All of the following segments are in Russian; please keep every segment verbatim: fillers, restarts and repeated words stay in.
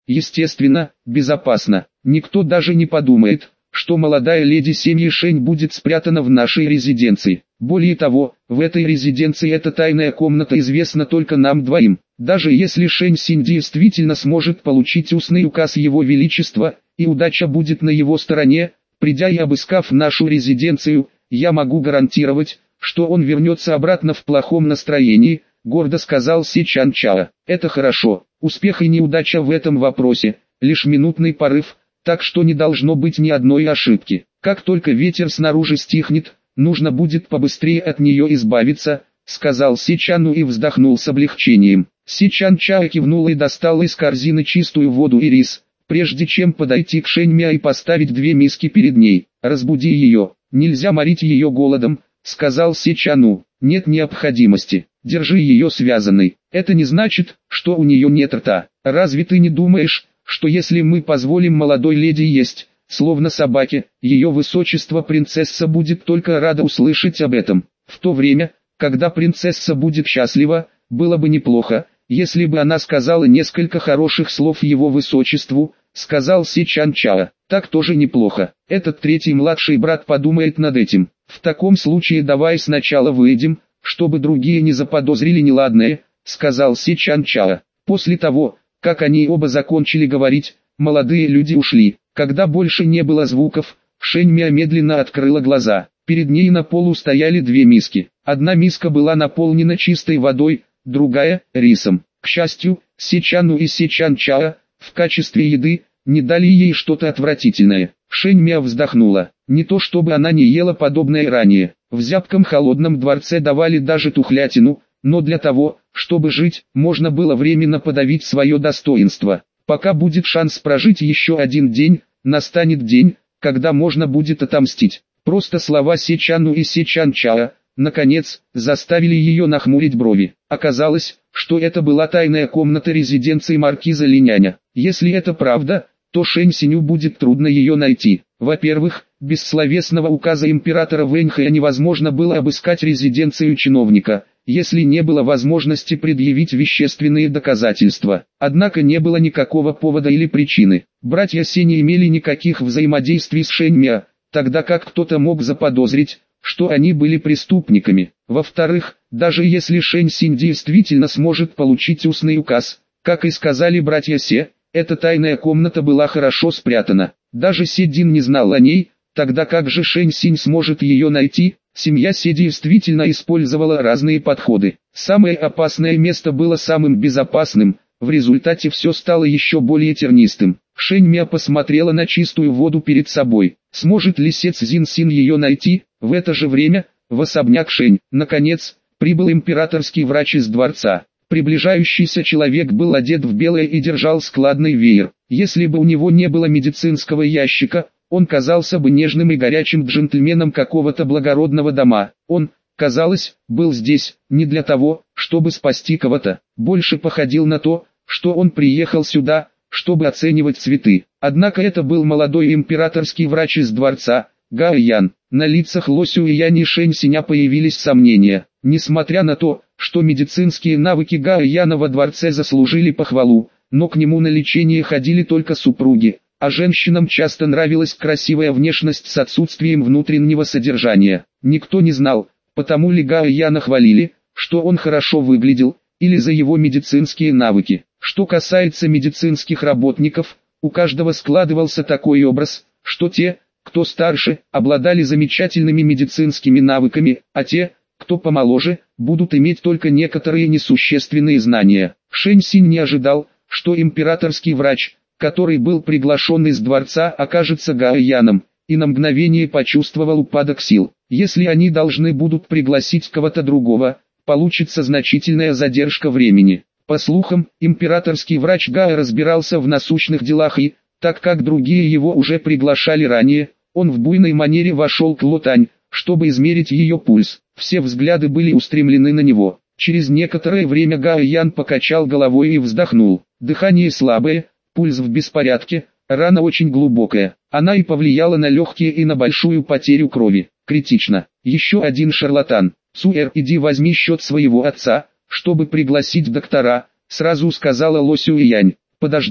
Естественно, безопасно. Никто даже не подумает, что молодая леди семьи Шэнь будет спрятана в нашей резиденции. Более того, в этой резиденции эта тайная комната известна только нам двоим. Даже если Шэнь Синь действительно сможет получить устный указ Его Величества, и удача будет на его стороне, придя и обыскав нашу резиденцию, я могу гарантировать, что он вернется обратно в плохом настроении, гордо сказал Се Чан Чао. Это хорошо, успех и неудача в этом вопросе, лишь минутный порыв, так что не должно быть ни одной ошибки. Как только ветер снаружи стихнет, нужно будет побыстрее от нее избавиться, сказал Се Чану и вздохнул с облегчением. Се Чан Чао кивнул и достал из корзины чистую воду и рис, прежде чем подойти к Шэнь Мя и поставить две миски перед ней. Разбуди ее, нельзя морить ее голодом, сказал Се Чану. Нет необходимости, держи ее связанной. Это не значит, что у нее нет рта. Разве ты не думаешь, что если мы позволим молодой леди есть, словно собаке, ее высочество принцесса будет только рада услышать об этом? В то время, когда принцесса будет счастлива, было бы неплохо, если бы она сказала несколько хороших слов его высочеству, сказал Се Чан Чао. Так тоже неплохо. Этот третий младший брат подумает над этим. В таком случае давай сначала выйдем, чтобы другие не заподозрили неладное, сказал Се Чан Чао. После того, как они оба закончили говорить, молодые люди ушли. Когда больше не было звуков, Шэнь Мя медленно открыла глаза. Перед ней на полу стояли две миски. Одна миска была наполнена чистой водой, другая – рисом. К счастью, Се Чану и Се Чан Чао, в качестве еды, не дали ей что-то отвратительное. Шэнь Мя вздохнула. Не то чтобы она не ела подобное ранее. В зябком холодном дворце давали даже тухлятину, но для того, чтобы жить, можно было временно подавить свое достоинство. Пока будет шанс прожить еще один день, настанет день, когда можно будет отомстить. Просто слова Се Чану и Се Чан Чао, наконец, заставили ее нахмурить брови. Оказалось, что это была тайная комната резиденции маркиза Линяня. Если это правда, то Шэнь Синю будет трудно ее найти. Во-первых, без словесного указа императора Вэньхэя невозможно было обыскать резиденцию чиновника, если не было возможности предъявить вещественные доказательства. Однако не было никакого повода или причины. Братья Се не имели никаких взаимодействий с Шэнь Мя, тогда как кто-то мог заподозрить, что они были преступниками. Во-вторых, даже если Шэнь Синь действительно сможет получить устный указ, как и сказали братья Се, эта тайная комната была хорошо спрятана. Даже Се Дин не знал о ней, тогда как же Шэнь Синь сможет ее найти? Семья Се действительно использовала разные подходы. Самое опасное место было самым безопасным, в результате все стало еще более тернистым. Шэнь Мя посмотрела на чистую воду перед собой. Сможет ли Се Цзин Син ее найти? В это же время, в особняк Шэнь, наконец, прибыл императорский врач из дворца. Приближающийся человек был одет в белое и держал складный веер. Если бы у него не было медицинского ящика, он казался бы нежным и горячим джентльменом какого-то благородного дома. Он, казалось, был здесь, не для того, чтобы спасти кого-то. Больше походил на то, что он приехал сюда, чтобы оценивать цветы. Однако это был молодой императорский врач из дворца, Гао Ян. На лицах Ло Сюэяня и Шэнь Синя появились сомнения. Несмотря на то, что медицинские навыки Гао Яна во дворце заслужили похвалу, но к нему на лечение ходили только супруги, а женщинам часто нравилась красивая внешность с отсутствием внутреннего содержания. Никто не знал, потому ли Гао Яна хвалили, что он хорошо выглядел, или за его медицинские навыки. Что касается медицинских работников, у каждого складывался такой образ, что те, кто старше, обладали замечательными медицинскими навыками, а те, кто помоложе, будут иметь только некоторые несущественные знания. Шэнь Синь не ожидал, что императорский врач, который был приглашен из дворца, окажется Гао Яном, и на мгновение почувствовал упадок сил. Если они должны будут пригласить кого-то другого, получится значительная задержка времени. По слухам, императорский врач Гао разбирался в насущных делах и, так как другие его уже приглашали ранее, он в буйной манере вошел к Ло Тань, чтобы измерить ее пульс. Все взгляды были устремлены на него. Через некоторое время Гао Ян покачал головой и вздохнул. Дыхание слабое, пульс в беспорядке, рана очень глубокая. Она и повлияла на легкие и на большую потерю крови. Критично. Еще один шарлатан. Цуэр, иди возьми счет своего отца, чтобы пригласить доктора, сразу сказала Ло Сюэянь. Подождите,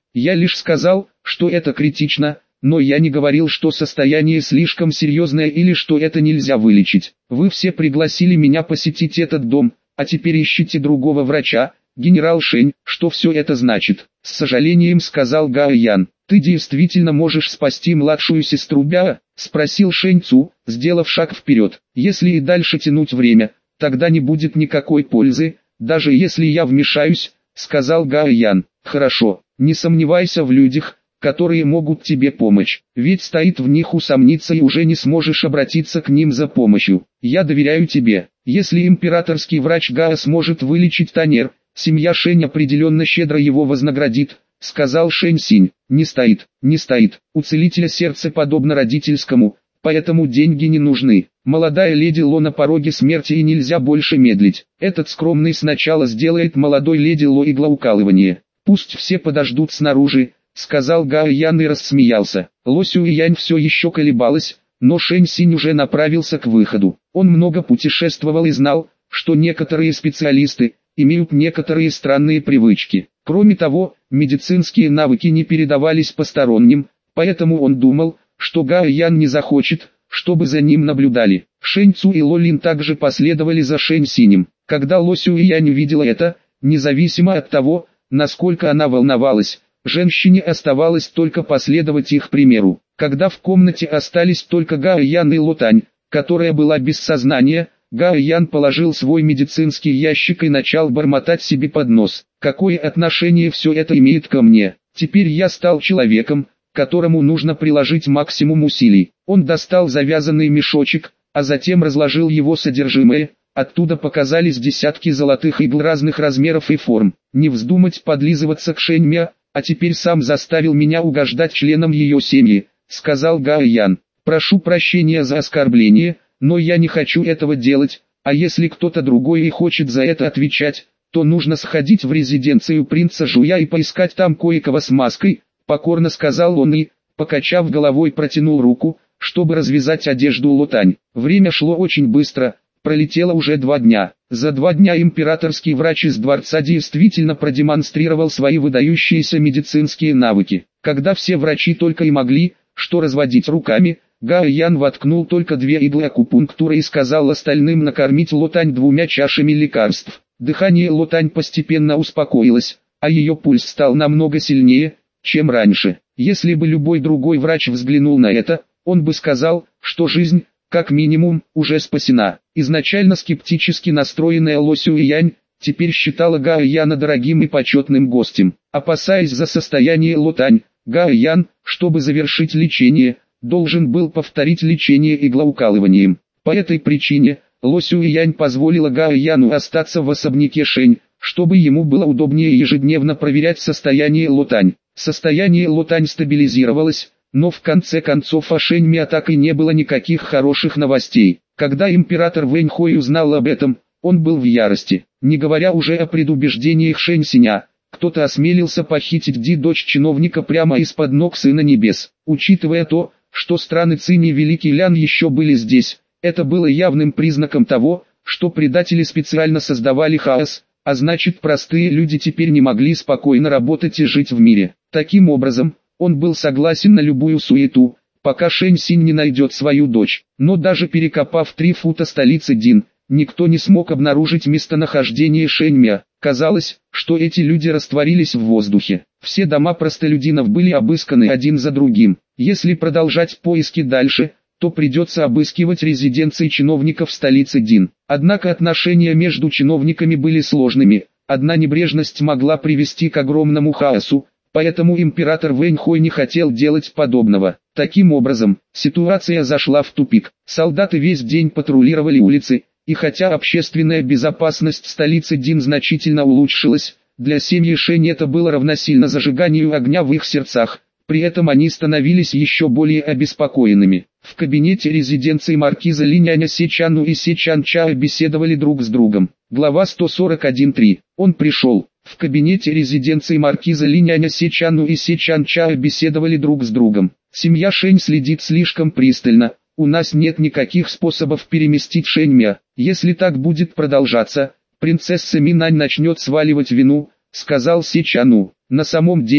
Я лишь сказал, что это критично, но я не говорил, что состояние слишком серьезное или что это нельзя вылечить. Вы все пригласили меня посетить этот дом, а теперь ищите другого врача, генерал Шень, что все это значит? С сожалением сказал Гао Ян. Ты действительно можешь спасти младшую сестру Бяо? Спросил Шень Цу, сделав шаг вперед. Если и дальше тянуть время, тогда не будет никакой пользы, даже если я вмешаюсь, сказал Гао Ян. Хорошо, не сомневайся в людях, которые могут тебе помочь, ведь стоит в них усомниться и уже не сможешь обратиться к ним за помощью. Я доверяю тебе. Если императорский врач Гао сможет вылечить Танер, семья Шень определенно щедро его вознаградит, сказал Шень Синь. Не стоит, не стоит. У целителя сердце подобно родительскому, поэтому деньги не нужны. Молодая леди Ло на пороге смерти и нельзя больше медлить. Этот скромный сначала сделает молодой леди Ло иглоукалывание. Пусть все подождут снаружи, сказал Гао Ян и рассмеялся. Ло Сюэянь все еще колебалась, но Шень Синь уже направился к выходу. Он много путешествовал и знал, что некоторые специалисты имеют некоторые странные привычки. Кроме того, медицинские навыки не передавались посторонним, поэтому он думал, что Гао Ян не захочет, чтобы за ним наблюдали. Шень Цу и Ло Лин также последовали за Шень Синем. Когда Ло Сюэянь увидела это, независимо от того, насколько она волновалась, женщине оставалось только последовать их примеру. Когда в комнате остались только Гао Ян и Ло Тань, которая была без сознания, Гао Ян положил свой медицинский ящик и начал бормотать себе под нос. Какое отношение все это имеет ко мне? Теперь я стал человеком, которому нужно приложить максимум усилий. Он достал завязанный мешочек, а затем разложил его содержимое. Оттуда показались десятки золотых игл разных размеров и форм. Не вздумать подлизываться к Шэньмя, а теперь сам заставил меня угождать членам ее семьи, сказал Гао Ян. Прошу прощения за оскорбление, но я не хочу этого делать, а если кто-то другой и хочет за это отвечать, то нужно сходить в резиденцию принца Жуя и поискать там кое-кого с маской, покорно сказал он и, покачав головой, протянул руку, чтобы развязать одежду Ло Тань. Время шло очень быстро, пролетело уже два дня. За два дня императорский врач из дворца действительно продемонстрировал свои выдающиеся медицинские навыки. Когда все врачи только и могли, что разводить руками, Гао Ян воткнул только две иглы акупунктуры и сказал остальным накормить Ло Тань двумя чашами лекарств. Дыхание Ло Тань постепенно успокоилось, а ее пульс стал намного сильнее, чем раньше. Если бы любой другой врач взглянул на это, он бы сказал, что жизнь, как минимум, уже спасена. Изначально скептически настроенная Ло Сюэянь, теперь считала Гао Яна дорогим и почетным гостем. Опасаясь за состояние Ло Тань, Гао Ян, чтобы завершить лечение, должен был повторить лечение иглоукалыванием. По этой причине, Ло Сюэянь позволила Гао Яну остаться в особняке Шэнь, чтобы ему было удобнее ежедневно проверять состояние Ло Тань. Состояние Ло Тань стабилизировалось, но в конце концов о Шэньме так и не было никаких хороших новостей. Когда император Вэньхой узнал об этом, он был в ярости. Не говоря уже о предубеждениях Шэнь Синя, кто-то осмелился похитить Ди, дочь чиновника, прямо из-под ног Сына Небес. Учитывая то, что страны Цинь и Великий Лян еще были здесь, это было явным признаком того, что предатели специально создавали хаос, а значит простые люди теперь не могли спокойно работать и жить в мире. Таким образом, он был согласен на любую суету, пока Шэнь Синь не найдет свою дочь. Но даже перекопав три фута столицы Дин, никто не смог обнаружить местонахождение Шэньмя. Казалось, что эти люди растворились в воздухе. Все дома простолюдинов были обысканы один за другим. Если продолжать поиски дальше, то придется обыскивать резиденции чиновников столицы Дин. Однако отношения между чиновниками были сложными, одна небрежность могла привести к огромному хаосу, поэтому император Вэньхой не хотел делать подобного. Таким образом, ситуация зашла в тупик. Солдаты весь день патрулировали улицы, и хотя общественная безопасность столицы Дин значительно улучшилась, для семьи Шэнь это было равносильно зажиганию огня в их сердцах. При этом они становились еще более обеспокоенными. В кабинете резиденции маркиза Линяня Сечану и Сечан Чао беседовали друг с другом. Глава сто сорок один точка три. Он пришел. В кабинете резиденции маркиза Линяня Сечану и Сечан Чао беседовали друг с другом. Семья Шэнь следит слишком пристально. У нас нет никаких способов переместить Шэньмя. Если так будет продолжаться, принцесса Минань начнет сваливать вину, сказал Сечану. На самом деле,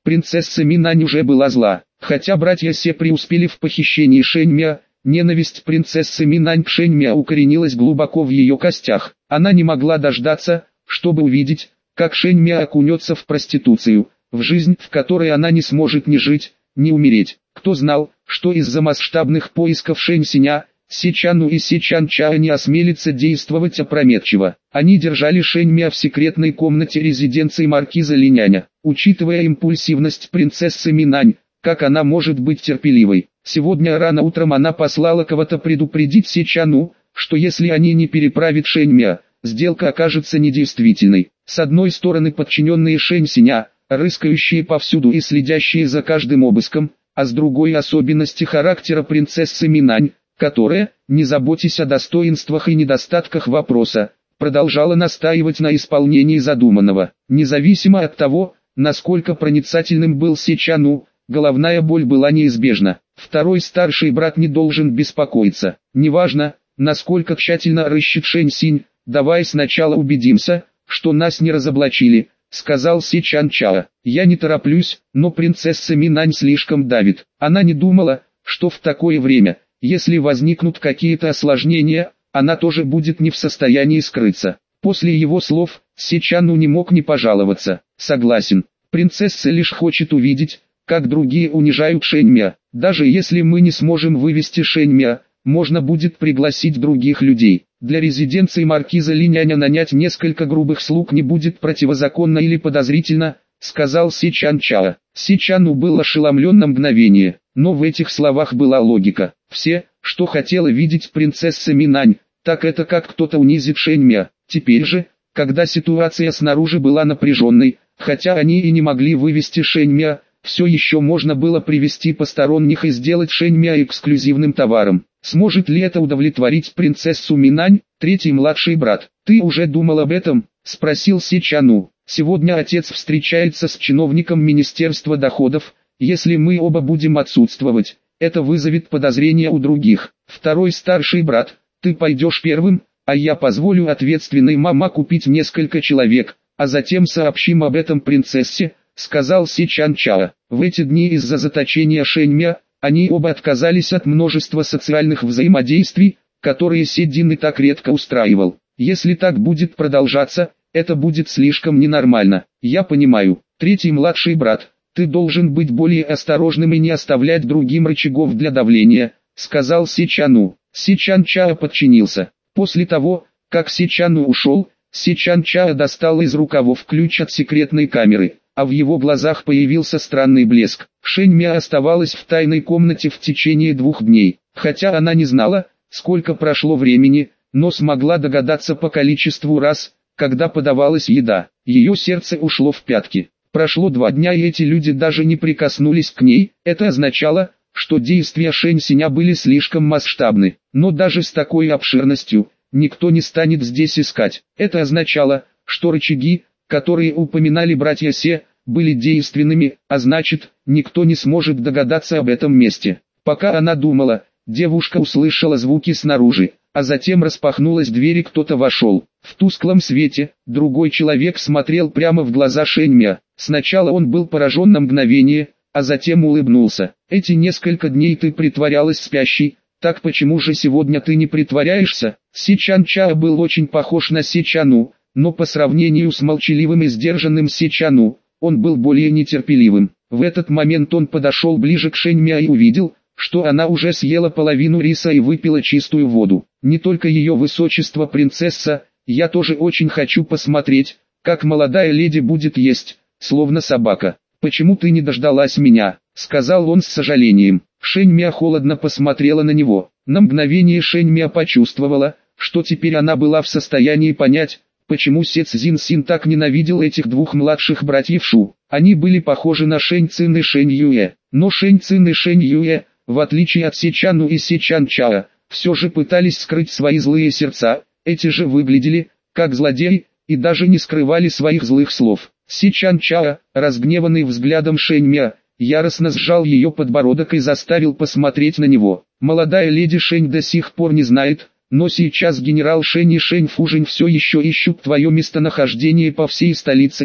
Принцесса Минань уже была зла. Хотя братья Се преуспели в похищении Шэньмя, ненависть принцессы Минань к Шэньмя укоренилась глубоко в ее костях. Она не могла дождаться, чтобы увидеть, как Шэньмя окунется в проституцию, в жизнь, в которой она не сможет ни жить, ни умереть. Кто знал, что из-за масштабных поисков Шэнь Синя, Сичану и Сичан Ча не осмелится действовать опрометчиво. Они держали Шэньмя в секретной комнате резиденции маркиза Линяня. Учитывая импульсивность принцессы Минань, как она может быть терпеливой? Сегодня рано утром она послала кого-то предупредить Сичану, что если они не переправят Шэньмя, сделка окажется недействительной. С одной стороны подчиненные Шэнь Синя, рыскающие повсюду и следящие за каждым обыском, а с другой особенности характера принцессы Минань, которая, не заботясь о достоинствах и недостатках вопроса, продолжала настаивать на исполнении задуманного. Независимо от того, насколько проницательным был Сичану, головная боль была неизбежна. Второй старший брат не должен беспокоиться. Неважно, насколько тщательно рыщет Шэнь Синь, давай сначала убедимся, что нас не разоблачили, сказал Сичан Чао. Я не тороплюсь, но принцесса Минань слишком давит. Она не думала, что в такое время, если возникнут какие-то осложнения, она тоже будет не в состоянии скрыться. После его слов, Сичану не мог не пожаловаться. Согласен, принцесса лишь хочет увидеть, как другие унижают Шэньмя. Даже если мы не сможем вывести Шэньмя, можно будет пригласить других людей. Для резиденции маркиза Линяня нанять несколько грубых слуг не будет противозаконно или подозрительно, сказал Сичан Чао. Сичану был ошеломлен на мгновение, но в этих словах была логика. Все, что хотела видеть принцесса Минань, так это как кто-то унизит Шэньмя. Теперь же, когда ситуация снаружи была напряженной, хотя они и не могли вывести Шэньмя, все еще можно было привести посторонних и сделать Шэньмя эксклюзивным товаром. Сможет ли это удовлетворить принцессу Минань, третий младший брат? Ты уже думал об этом? Спросил Сичану. Сегодня отец встречается с чиновником Министерства доходов. Если мы оба будем отсутствовать, это вызовет подозрения у других. Второй старший брат, ты пойдешь первым, а я позволю ответственной мама купить несколько человек, а затем сообщим об этом принцессе, сказал Сичан Чао. В эти дни из-за заточения Шэньмя, они оба отказались от множества социальных взаимодействий, которые Седин и так редко устраивал. Если так будет продолжаться, это будет слишком ненормально. Я понимаю, третий младший брат, ты должен быть более осторожным и не оставлять другим рычагов для давления, сказал Сичану. Сичан Чао подчинился. После того, как Сичану ушел, Сичан Чао достал из рукавов ключ от секретной камеры, а в его глазах появился странный блеск. Шэньмя оставалась в тайной комнате в течение двух дней, хотя она не знала, сколько прошло времени, но смогла догадаться по количеству раз, когда подавалась еда. Ее сердце ушло в пятки. Прошло два дня и эти люди даже не прикоснулись к ней. Это означало, что действия Шэнь Синя были слишком масштабны. Но даже с такой обширностью, никто не станет здесь искать. Это означало, что рычаги, которые упоминали братья Се, были действенными, а значит, никто не сможет догадаться об этом месте. Пока она думала, девушка услышала звуки снаружи, а затем распахнулась дверь и кто-то вошел. В тусклом свете, другой человек смотрел прямо в глаза Шэньмя. Сначала он был поражен на мгновение, а затем улыбнулся. Эти несколько дней ты притворялась спящей, так почему же сегодня ты не притворяешься? Сичан Чао был очень похож на Сичану, но по сравнению с молчаливым и сдержанным Сичану, он был более нетерпеливым. В этот момент он подошел ближе к Шэньмя и увидел, что она уже съела половину риса и выпила чистую воду. Не только ее высочество принцесса, я тоже очень хочу посмотреть, как молодая леди будет есть, словно собака. Почему ты не дождалась меня? Сказал он с сожалением. Шэньмя холодно посмотрела на него. На мгновение Шэньмя почувствовала, что теперь она была в состоянии понять, почему Се Цзин Син так ненавидел этих двух младших братьев Шу. Они были похожи на Шэнь Цин и Шэнь Юэ. Но Шэнь Цин и Шэнь Юэ, в отличие от Сичану и Сичан Чао, все же пытались скрыть свои злые сердца. Эти же выглядели, как злодеи, и даже не скрывали своих злых слов. Сичан Чао, разгневанный взглядом Шэньмя, яростно сжал ее подбородок и заставил посмотреть на него. Молодая леди Шэнь до сих пор не знает, но сейчас генерал Шэнь и Шэнь Фужень все еще ищут твое местонахождение по всей столице Дин.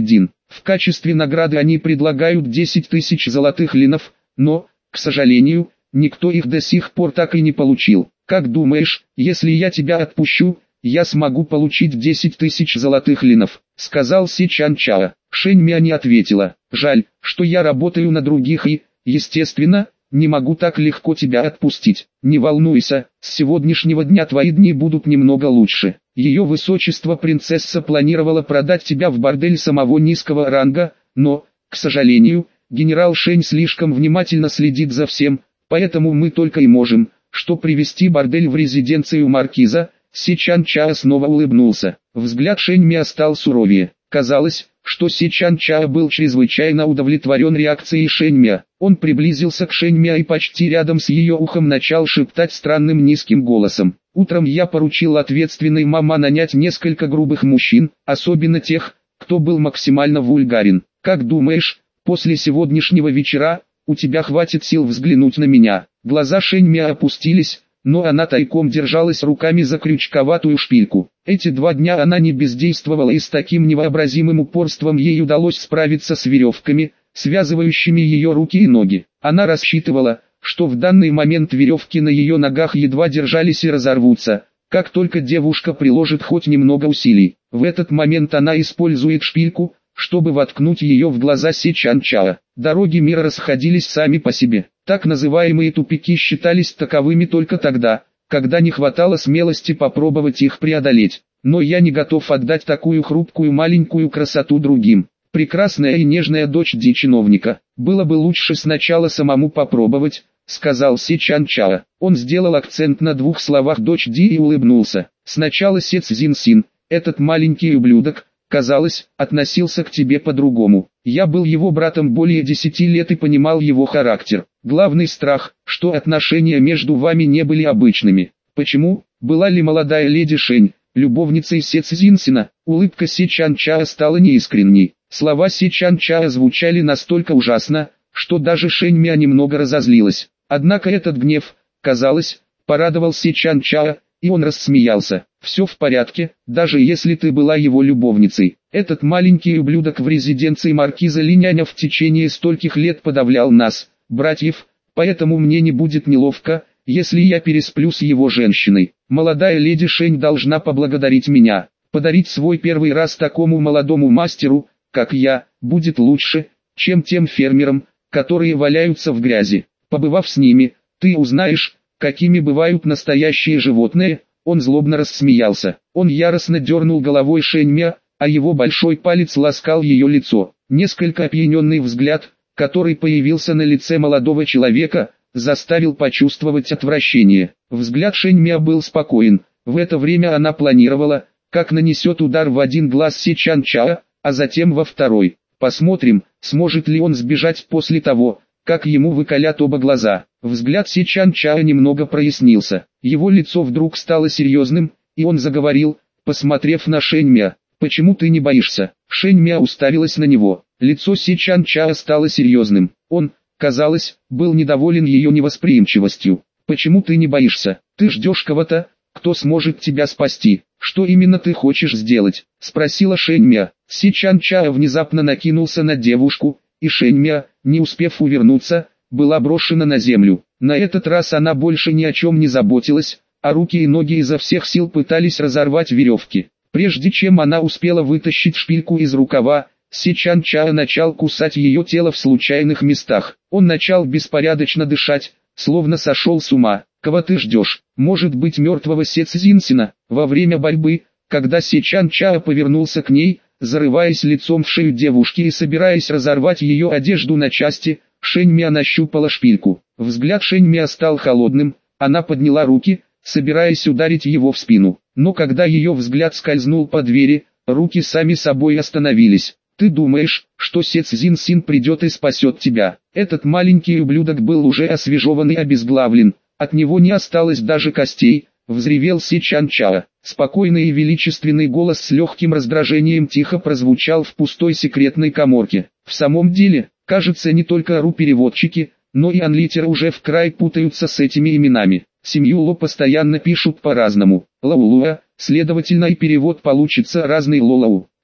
В качестве награды они предлагают десять тысяч золотых линов, но, к сожалению, никто их до сих пор так и не получил. Как думаешь, если я тебя отпущу, я смогу получить десять тысяч золотых линов?» — сказал Си Чан Чао. Шэнь Мя не ответила. «Жаль, что я работаю на других и, естественно, не могу так легко тебя отпустить. Не волнуйся, с сегодняшнего дня твои дни будут немного лучше. Ее высочество принцесса планировала продать тебя в бордель самого низкого ранга, но, к сожалению, генерал Шэнь слишком внимательно следит за всем, поэтому мы только и можем, что привести бордель в резиденцию маркиза». Си Чан Чао снова улыбнулся. Взгляд Шэнь Мя стал суровее. Казалось, что Си Чан Чао был чрезвычайно удовлетворен реакцией Шэнь Мя. Он приблизился к Шэнь Мя и почти рядом с ее ухом начал шептать странным низким голосом. «Утром я поручил ответственной мама нанять несколько грубых мужчин, особенно тех, кто был максимально вульгарен. Как думаешь, после сегодняшнего вечера, у тебя хватит сил взглянуть на меня?» Глаза Шэнь Мя опустились, но она тайком держалась руками за крючковатую шпильку. Эти два дня она не бездействовала, и с таким невообразимым упорством ей удалось справиться с веревками, связывающими ее руки и ноги. Она рассчитывала, что в данный момент веревки на ее ногах едва держались и разорвутся, как только девушка приложит хоть немного усилий. В этот момент она использует шпильку, чтобы воткнуть ее в глаза Си Чан Чао. Дороги мира расходились сами по себе. Так называемые тупики считались таковыми только тогда, когда не хватало смелости попробовать их преодолеть. Но я не готов отдать такую хрупкую маленькую красоту другим. Прекрасная и нежная дочь Ди чиновника. Было бы лучше сначала самому попробовать, сказал Си Чан Чао. Он сделал акцент на двух словах «дочь Ди» и улыбнулся. Сначала Се Цзин Син, этот маленький ублюдок, казалось, относился к тебе по-другому. Я был его братом более десяти лет и понимал его характер. Главный страх, что отношения между вами не были обычными. Почему? Была ли молодая леди Шэнь любовницей Се Цзинсина? Улыбка Си Чан Чао стала неискренней. Слова Си Чан Чао звучали настолько ужасно, что даже Шэнь Мя немного разозлилась. Однако этот гнев, казалось, порадовал Си Чан Чао, и он рассмеялся. «Все в порядке, даже если ты была его любовницей. Этот маленький ублюдок в резиденции маркиза Линяня в течение стольких лет подавлял нас, братьев, поэтому мне не будет неловко, если я пересплю с его женщиной. Молодая леди Шэнь должна поблагодарить меня. Подарить свой первый раз такому молодому мастеру, как я, будет лучше, чем тем фермерам, которые валяются в грязи. Побывав с ними, ты узнаешь, какими бывают настоящие животные». Он злобно рассмеялся. Он яростно дернул головой Шэнь Мя, а его большой палец ласкал ее лицо. Несколько опьяненный взгляд, который появился на лице молодого человека, заставил почувствовать отвращение. Взгляд Шэнь Мя был спокоен. В это время она планировала, как нанесет удар в один глаз Си Чан Чао, а затем во второй. Посмотрим, сможет ли он сбежать после того, как ему выколят оба глаза. Взгляд Си Чан Чао немного прояснился. Его лицо вдруг стало серьезным, и он заговорил, посмотрев на Шэнь Мя. «Почему ты не боишься?» Шэнь Мя уставилась на него. Лицо Си Чан Чао стало серьезным. Он, казалось, был недоволен ее невосприимчивостью. «Почему ты не боишься? Ты ждешь кого-то, кто сможет тебя спасти. Что именно ты хочешь сделать?» Спросила Шэнь Мя. Си Чан Чао внезапно накинулся на девушку, и Шэнь Мя, не успев увернуться, была брошена на землю. На этот раз она больше ни о чем не заботилась, а руки и ноги изо всех сил пытались разорвать веревки. Прежде чем она успела вытащить шпильку из рукава, Си Чан Чао начал кусать ее тело в случайных местах. Он начал беспорядочно дышать, словно сошел с ума. «Кого ты ждешь? Может быть, мертвого Се Цзинсина?» Во время борьбы, когда Си Чан Чао повернулся к ней, зарываясь лицом в шею девушки и собираясь разорвать ее одежду на части, Шэнь Мя нащупала шпильку. Взгляд Шэнь Мя стал холодным, она подняла руки, собираясь ударить его в спину. Но когда ее взгляд скользнул по двери, руки сами собой остановились. «Ты думаешь, что Се Цзинсин придет и спасет тебя?» Этот маленький ублюдок был уже освежеван и обезглавлен, от него не осталось даже костей, взревел Си Чан Чао. Спокойный и величественный голос с легким раздражением тихо прозвучал в пустой секретной каморке. В самом деле, кажется, не только ру-переводчики, но и анлитеры уже в край путаются с этими именами. Семью Ло постоянно пишут по-разному. Лаулуа, следовательно и перевод получится разный Лолау.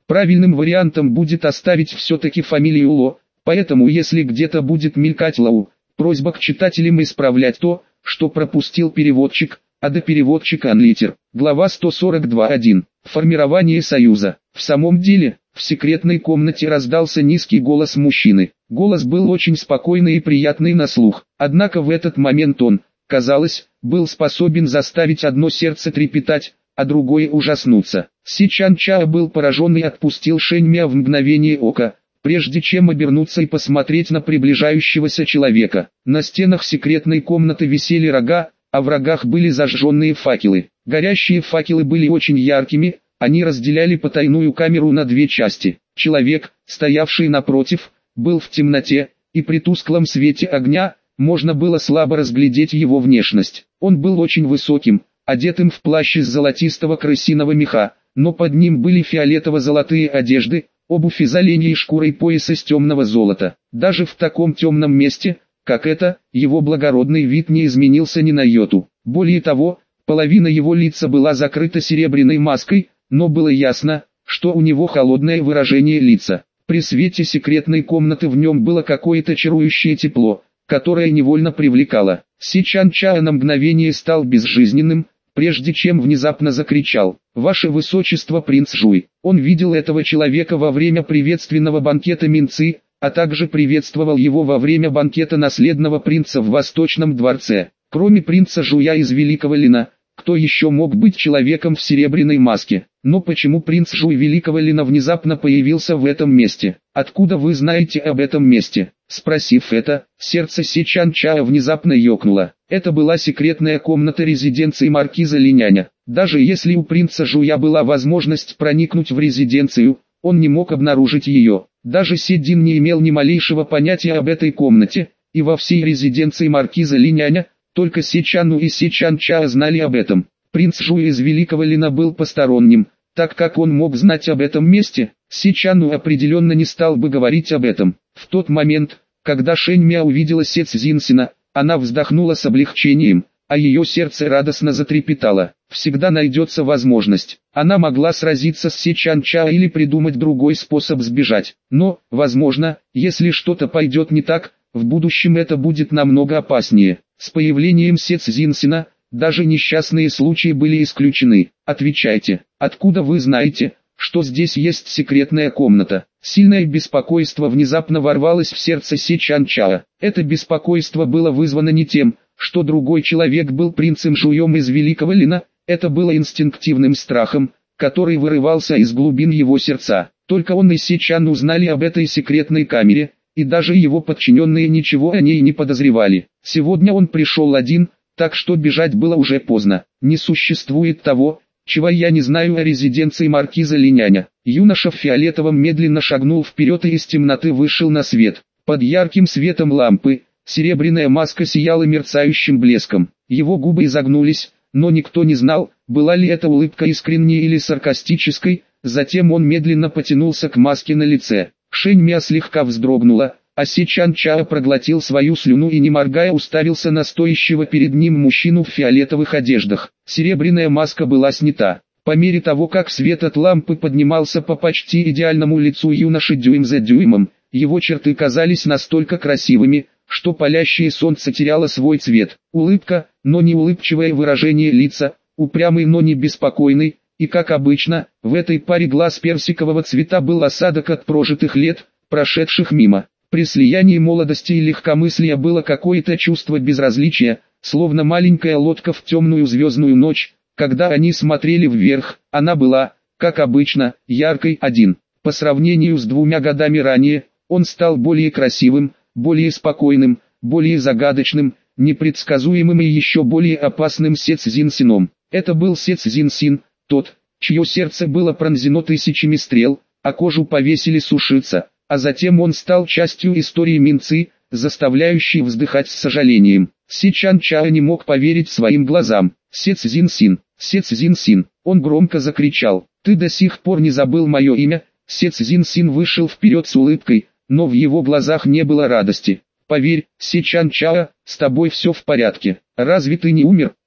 Правильным вариантом будет оставить все-таки фамилию Ло, поэтому если где-то будет мелькать Лоу, просьба к читателям исправлять то, что пропустил переводчик, а до переводчика анлитер. Глава сто сорок два точка один. Формирование союза. В самом деле, в секретной комнате раздался низкий голос мужчины. Голос был очень спокойный и приятный на слух. Однако в этот момент он, казалось, был способен заставить одно сердце трепетать, а другое ужаснуться. Си Чан Ча был поражен и отпустил Шэнь Мя в мгновение ока, прежде чем обернуться и посмотреть на приближающегося человека. На стенах секретной комнаты висели рога, а в рогах были зажженные факелы. Горящие факелы были очень яркими, они разделяли потайную камеру на две части. Человек, стоявший напротив, был в темноте, и при тусклом свете огня можно было слабо разглядеть его внешность. Он был очень высоким, одетым в плащ из золотистого крысиного меха, но под ним были фиолетово-золотые одежды, обувь из оленьей шкуры и пояс из темного золота. Даже в таком темном месте, как это, его благородный вид не изменился ни на йоту. Более того, половина его лица была закрыта серебряной маской, но было ясно, что у него холодное выражение лица. При свете секретной комнаты в нем было какое-то чарующее тепло, которое невольно привлекало. Си Чан Ча на мгновение стал безжизненным, прежде чем внезапно закричал: «Ваше Высочество, принц Жуй!» Он видел этого человека во время приветственного банкета Минцы, а также приветствовал его во время банкета наследного принца в Восточном дворце. Кроме принца Жуя из Великого Лина, кто еще мог быть человеком в серебряной маске? Но почему принц Жуй Великого Лина внезапно появился в этом месте? Откуда вы знаете об этом месте? Спросив это, сердце Си Чан Ча внезапно ёкнуло. Это была секретная комната резиденции маркиза Линяня. Даже если у принца Жуя была возможность проникнуть в резиденцию, он не мог обнаружить ее. Даже Си Дин не имел ни малейшего понятия об этой комнате, и во всей резиденции маркиза Линяня только Си Чану и Си Чан Ча знали об этом. Принц Жуй из Великого Лина был посторонним, так как он мог знать об этом месте, Си Чану определенно не стал бы говорить об этом. В тот момент, когда Шэнь Мя увидела Се Цзиньсина, она вздохнула с облегчением, а ее сердце радостно затрепетало. Всегда найдется возможность. Она могла сразиться с Си Чан Ча или придумать другой способ сбежать. Но, возможно, если что-то пойдет не так, в будущем это будет намного опаснее. С появлением Се Цзиньсина, даже несчастные случаи были исключены. Отвечайте, откуда вы знаете, что здесь есть секретная комната? Сильное беспокойство внезапно ворвалось в сердце Си Чан Ча. Это беспокойство было вызвано не тем, что другой человек был принцем Жуем из Великого Лина, это было инстинктивным страхом, который вырывался из глубин его сердца. Только он и Си Чан узнали об этой секретной камере, и даже его подчиненные ничего о ней не подозревали. Сегодня он пришел один, так что бежать было уже поздно. Не существует того, чего я не знаю о резиденции маркиза Линяня. Юноша в фиолетовом медленно шагнул вперед и из темноты вышел на свет. Под ярким светом лампы, серебряная маска сияла мерцающим блеском. Его губы изогнулись, но никто не знал, была ли эта улыбка искренней или саркастической. Затем он медленно потянулся к маске на лице. Шэнь Мя слегка вздрогнула, а Си Чан Ча проглотил свою слюну и не моргая уставился на стоящего перед ним мужчину в фиолетовых одеждах. Серебряная маска была снята. По мере того, как свет от лампы поднимался по почти идеальному лицу юноши дюйм за дюймом, его черты казались настолько красивыми, что палящее солнце теряло свой цвет. Улыбка, но не улыбчивое выражение лица, упрямый, но не беспокойный, и как обычно, в этой паре глаз персикового цвета был осадок от прожитых лет, прошедших мимо. При слиянии молодости и легкомыслия было какое-то чувство безразличия, словно маленькая лодка в темную звездную ночь. Когда они смотрели вверх, она была, как обычно, яркой. Один. По сравнению с двумя годами ранее, он стал более красивым, более спокойным, более загадочным, непредсказуемым и еще более опасным Се Цзиньсином. Это был Се Цзиньсин, тот, чье сердце было пронзено тысячами стрел, а кожу повесили сушиться, а затем он стал частью истории Минцы, заставляющей вздыхать с сожалением. Си Чан Ча не мог поверить своим глазам. Се Цзиньсин, Се Цзиньсин, он громко закричал: «Ты до сих пор не забыл мое имя?» Се Цзиньсин вышел вперед с улыбкой, но в его глазах не было радости. «Поверь, Си Чан Ча, с тобой все в порядке. Разве ты не умер?»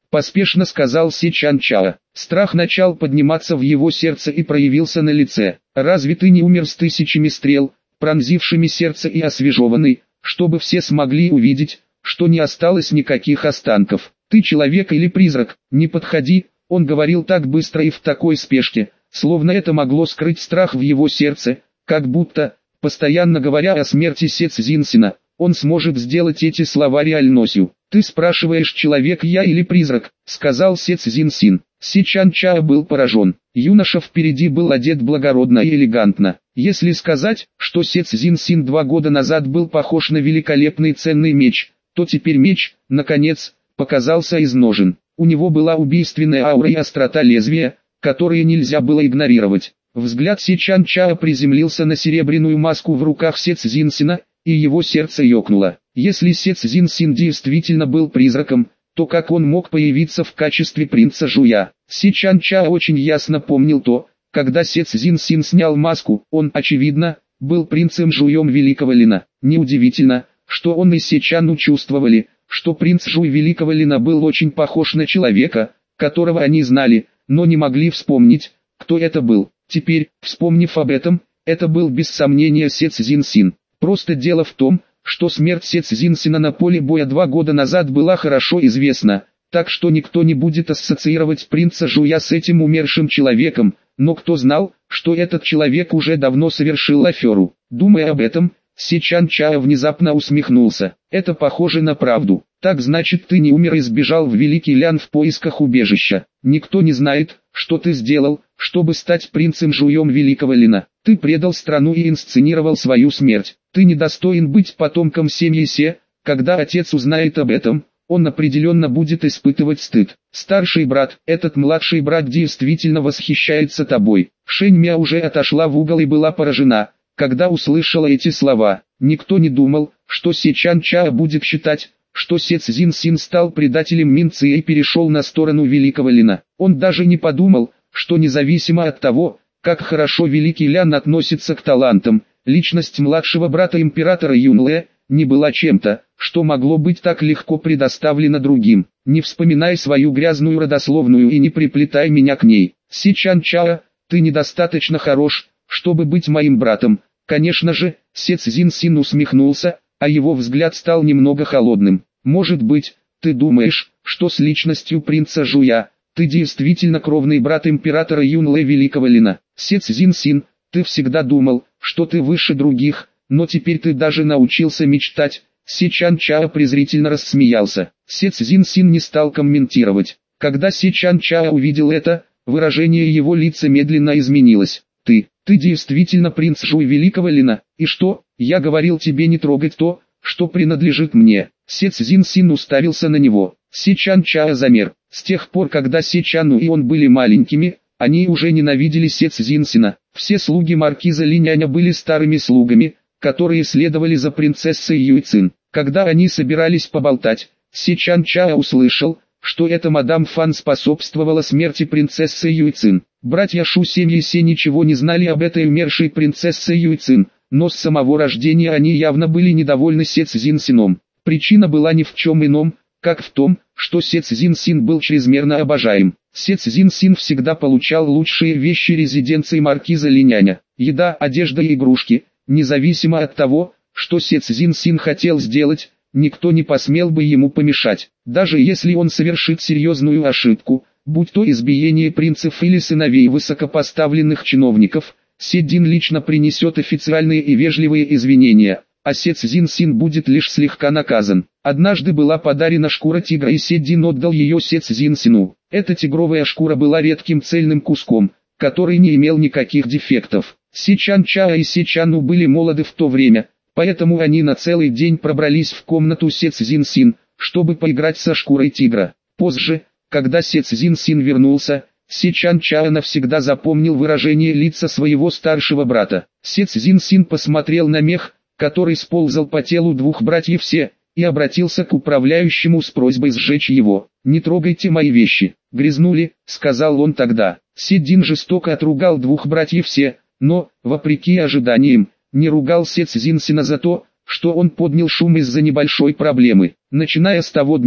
поспешно сказал Се Чан Чао. Страх начал подниматься в его сердце и проявился на лице. «Разве ты не умер с тысячами стрел, пронзившими сердце и освежеванный, чтобы все смогли увидеть, что не осталось никаких останков? Ты человек или призрак? Не подходи!» Он говорил так быстро и в такой спешке, словно это могло скрыть страх в его сердце, как будто, постоянно говоря о смерти Се Цзиньсина, он сможет сделать эти слова реальностью. «Ты спрашиваешь, человек я или призрак?» — сказал Се Цзиньсин. Се Чан Чао был поражен. Юноша впереди был одет благородно и элегантно. Если сказать, что Се Цзиньсин два года назад был похож на великолепный ценный меч, то теперь меч, наконец, показался из ножен. У него была убийственная аура и острота лезвия, которые нельзя было игнорировать. Взгляд Се Чан Чао приземлился на серебряную маску в руках Се Цзиньсина, и его сердце ёкнуло. Если Се Цзиньсин действительно был призраком, то как он мог появиться в качестве принца Жуя? Се Чан Чао очень ясно помнил то, когда Се Цзиньсин снял маску, он, очевидно, был принцем Жуем Великого Лина. Неудивительно, что он и Се Чану чувствовали, что принц Жуй Великого Лина был очень похож на человека, которого они знали, но не могли вспомнить, кто это был. Теперь, вспомнив об этом, это был без сомнения Се Цзиньсин. Просто дело в том, что смерть Се Цзиньсина на поле боя два года назад была хорошо известна, так что никто не будет ассоциировать принца Жуя с этим умершим человеком, но кто знал, что этот человек уже давно совершил аферу. Думая об этом, Се Чан Чао внезапно усмехнулся. «Это похоже на правду. Так значит, ты не умер и сбежал в Великий Лян в поисках убежища. Никто не знает, что ты сделал, чтобы стать принцем Жуем Великого Лина. Ты предал страну и инсценировал свою смерть. Ты недостоин быть потомком семьи Се. Когда отец узнает об этом, он определенно будет испытывать стыд. Старший брат, этот младший брат действительно восхищается тобой». Шэнь Мя уже отошла в угол и была поражена, когда услышала эти слова. Никто не думал, что Се Чан Чао будет считать, что Се Цзиньсин стал предателем Минцы и перешел на сторону Великого Лина. Он даже не подумал, что независимо от того, как хорошо Великий Лян относится к талантам, личность младшего брата императора Юнле не была чем-то, что могло быть так легко предоставлено другим. «Не вспоминай свою грязную родословную и не приплетай меня к ней. Се Чан Чао, ты недостаточно хорош, чтобы быть моим братом». Конечно же, Се Цзиньсин усмехнулся, а его взгляд стал немного холодным. «Может быть, ты думаешь, что с личностью принца Жуя, ты действительно кровный брат императора Юнле Великого Лина? Се Цзиньсин, ты всегда думал, что ты выше других, но теперь ты даже научился мечтать». Се Чан Чао презрительно рассмеялся. Се Цзиньсин не стал комментировать. Когда Се Чан Чао увидел это, выражение его лица медленно изменилось. «Ты, ты действительно принц Жуй Великого Лина, и что, я говорил тебе не трогать то, что принадлежит мне?» Се Цзиньсин уставился на него. Се Чан Чао замер. С тех пор, когда Се Чану и он были маленькими, они уже ненавидели Се Цзиньсина. Все слуги маркиза Линяня были старыми слугами, которые следовали за принцессой Юйцин. Когда они собирались поболтать, Се Чан Чао услышал, что эта мадам Фан способствовала смерти принцессы Юйцин. Братья Шу семьи Се ничего не знали об этой умершей принцессе Юйцин, но с самого рождения они явно были недовольны Се Цзиньсином. Причина была ни в чем ином, как в том, что Се Цзиньсин был чрезмерно обожаем. Се Цзиньсин всегда получал лучшие вещи резиденции маркиза Линяня, еда, одежда и игрушки, независимо от того, что Се Цзиньсин хотел сделать, никто не посмел бы ему помешать. Даже если он совершит серьезную ошибку, будь то избиение принцев или сыновей высокопоставленных чиновников, Се Дин лично принесет официальные и вежливые извинения, а Се Цзиньсин будет лишь слегка наказан. Однажды была подарена шкура тигра и Се Дин отдал ее Се Цзиньсину. Эта тигровая шкура была редким цельным куском, который не имел никаких дефектов. Се Чан Чао и Се Чану были молоды в то время, поэтому они на целый день пробрались в комнату Се Цзиньсин, чтобы поиграть со шкурой тигра. Позже, когда Се Цзиньсин вернулся, Се Чан Чао навсегда запомнил выражение лица своего старшего брата. Се Цзиньсин посмотрел на мех, который сползал по телу двух братьев Се, и обратился к управляющему с просьбой сжечь его. «Не трогайте мои вещи, грязнули», — сказал он тогда. Се Дин жестоко отругал двух братьев Се, но, вопреки ожиданиям, не ругал Се Цзиньсина за то, что он поднял шум из-за небольшой проблемы. Начиная с того дня,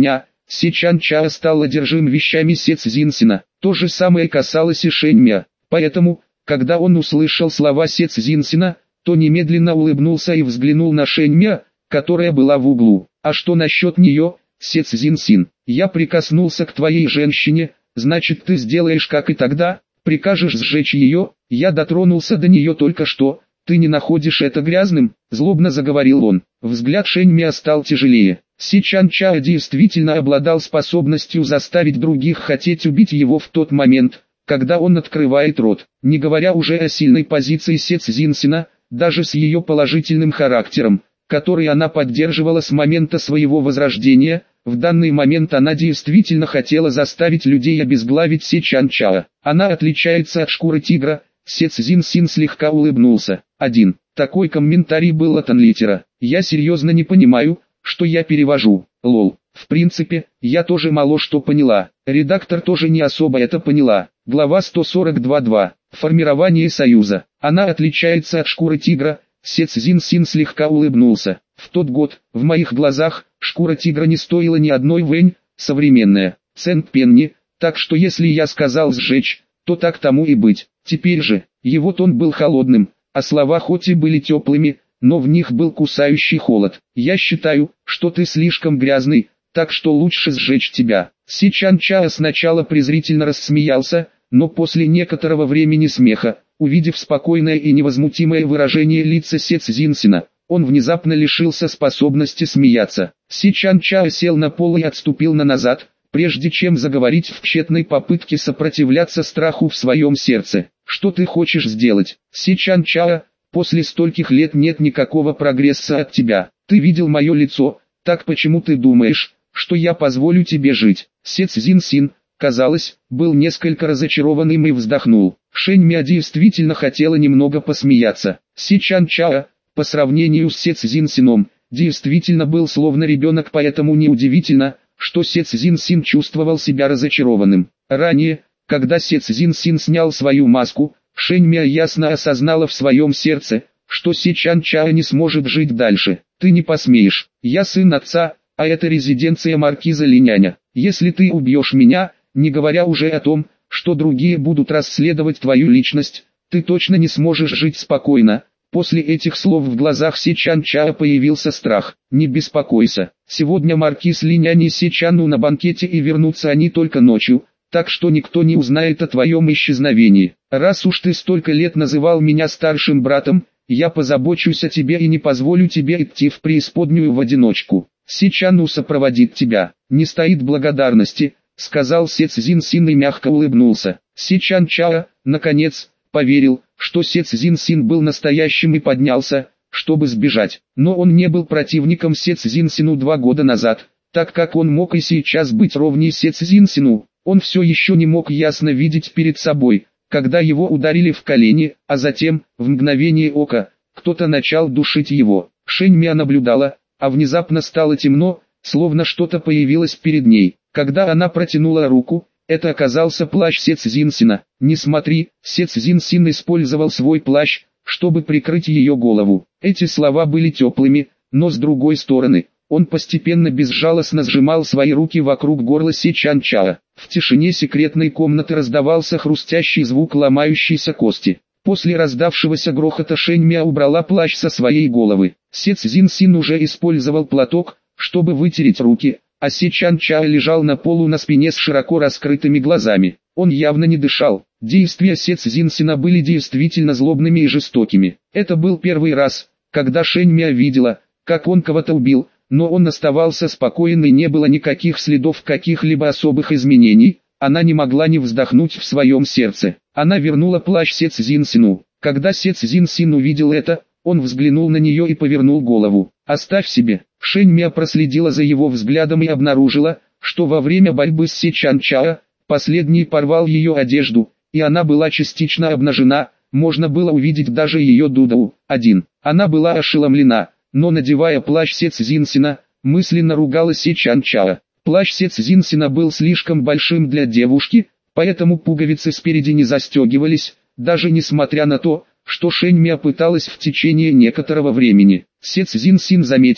Се Чан Ча стал одержим вещами Се Цзиньсина. То же самое касалось и Шэнь Мя. Поэтому, когда он услышал слова Се Цзиньсина, то немедленно улыбнулся и взглянул на Шэнь Мя, которая была в углу. А что насчет нее, Се Цзиньсин? Я прикоснулся к твоей женщине, значит ты сделаешь как и тогда, прикажешь сжечь ее. Я дотронулся до нее только что. Ты не находишь это грязным? Злобно заговорил он. Взгляд Шэнь Мя стал тяжелее. Се Чан Ча действительно обладал способностью заставить других хотеть убить его в тот момент, когда он открывает рот. Не говоря уже о сильной позиции Се Цзиньсина, даже с ее положительным характером, который она поддерживала с момента своего возрождения, в данный момент она действительно хотела заставить людей обезглавить Се Чан Ча. Она отличается от шкуры тигра. Се Цзиньсин слегка улыбнулся. Один. Такой комментарий был от Анлитера. Я серьезно не понимаю, что я перевожу. Лол. В принципе, я тоже мало что поняла. Редактор тоже не особо это поняла. Глава сто сорок два точка два. Формирование союза. Она отличается от шкуры тигра. Се Цзиньсин слегка улыбнулся. В тот год, в моих глазах, шкура тигра не стоила ни одной вэнь, современная, цент пенни, так что если я сказал сжечь, то так тому и быть. Теперь же, его тон был холодным, а слова хоть и были теплыми, но в них был кусающий холод. Я считаю, что ты слишком грязный, так что лучше сжечь тебя. Се Чан Ча сначала презрительно рассмеялся, но после некоторого времени смеха, увидев спокойное и невозмутимое выражение лица Се Цзиньсина, он внезапно лишился способности смеяться. Се Чан Ча сел на пол и отступил на назад, прежде чем заговорить в тщетной попытке сопротивляться страху в своем сердце. Что ты хочешь сделать? Се Чан Ча, после стольких лет нет никакого прогресса от тебя. Ты видел мое лицо, так почему ты думаешь, что я позволю тебе жить? Се Цзиньсин, казалось, был несколько разочарованным и вздохнул. Шэнь Мя действительно хотела немного посмеяться. Се Чан Ча, по сравнению с Се Цзиньсином, действительно был словно ребенок, поэтому неудивительно, что Се Цзиньсин чувствовал себя разочарованным. Ранее, когда Се Цзиньсин снял свою маску, Шэнь Мя ясно осознала в своем сердце, что Се Чан Ча не сможет жить дальше. Ты не посмеешь. Я сын отца, а это резиденция маркиза Линяня. Если ты убьешь меня, не говоря уже о том, что другие будут расследовать твою личность, ты точно не сможешь жить спокойно. После этих слов в глазах Се Чан Ча появился страх. Не беспокойся, сегодня маркиз Линянь и Се Чану на банкете, и вернутся они только ночью, так что никто не узнает о твоем исчезновении. Раз уж ты столько лет называл меня старшим братом, я позабочусь о тебе и не позволю тебе идти в преисподнюю в одиночку. Се Чану сопроводит тебя. Не стоит благодарности, сказал Се Цзиньсин и мягко улыбнулся. Се Чан Ча, наконец, поверил, что Се Цзиньсин был настоящим, и поднялся, чтобы сбежать. Но он не был противником Се Цзиньсину два года назад, так как он мог и сейчас быть ровней Се Цзиньсину. Он все еще не мог ясно видеть перед собой, когда его ударили в колени, а затем, в мгновение ока, кто-то начал душить его. Шэнь Мя наблюдала, а внезапно стало темно, словно что-то появилось перед ней. Когда она протянула руку, это оказался плащ Се Цзиньсина. «Не смотри», Се Цзиньсин использовал свой плащ, чтобы прикрыть ее голову. Эти слова были теплыми, но с другой стороны, он постепенно безжалостно сжимал свои руки вокруг горла Се Чан Ча. В тишине секретной комнаты раздавался хрустящий звук ломающейся кости. После раздавшегося грохота Шэнь Мя убрала плащ со своей головы. Се Цзиньсин уже использовал платок, чтобы вытереть руки, а Се Чан Ча лежал на полу на спине с широко раскрытыми глазами. Он явно не дышал. Действия Се Цзиньсина были действительно злобными и жестокими. Это был первый раз, когда Шэнь Мя видела, как он кого-то убил, но он оставался спокоен и не было никаких следов каких-либо особых изменений. Она не могла не вздохнуть в своем сердце. Она вернула плащ Се Цзиньсину. Когда Се Цзиньсин увидел это, он взглянул на нее и повернул голову. «Оставь себе». Шэнь Мя проследила за его взглядом и обнаружила, что во время борьбы с Се Чан Ча, последний порвал ее одежду, и она была частично обнажена, можно было увидеть даже ее дуду. Один. Она была ошеломлена, но надевая плащ Се Цзиньсина, мысленно ругала Се Чан Ча. Плащ Се Цзиньсина был слишком большим для девушки, поэтому пуговицы спереди не застегивались, даже несмотря на то, что Шэнь Мя пыталась в течение некоторого времени. Се Цзиньсин заметил,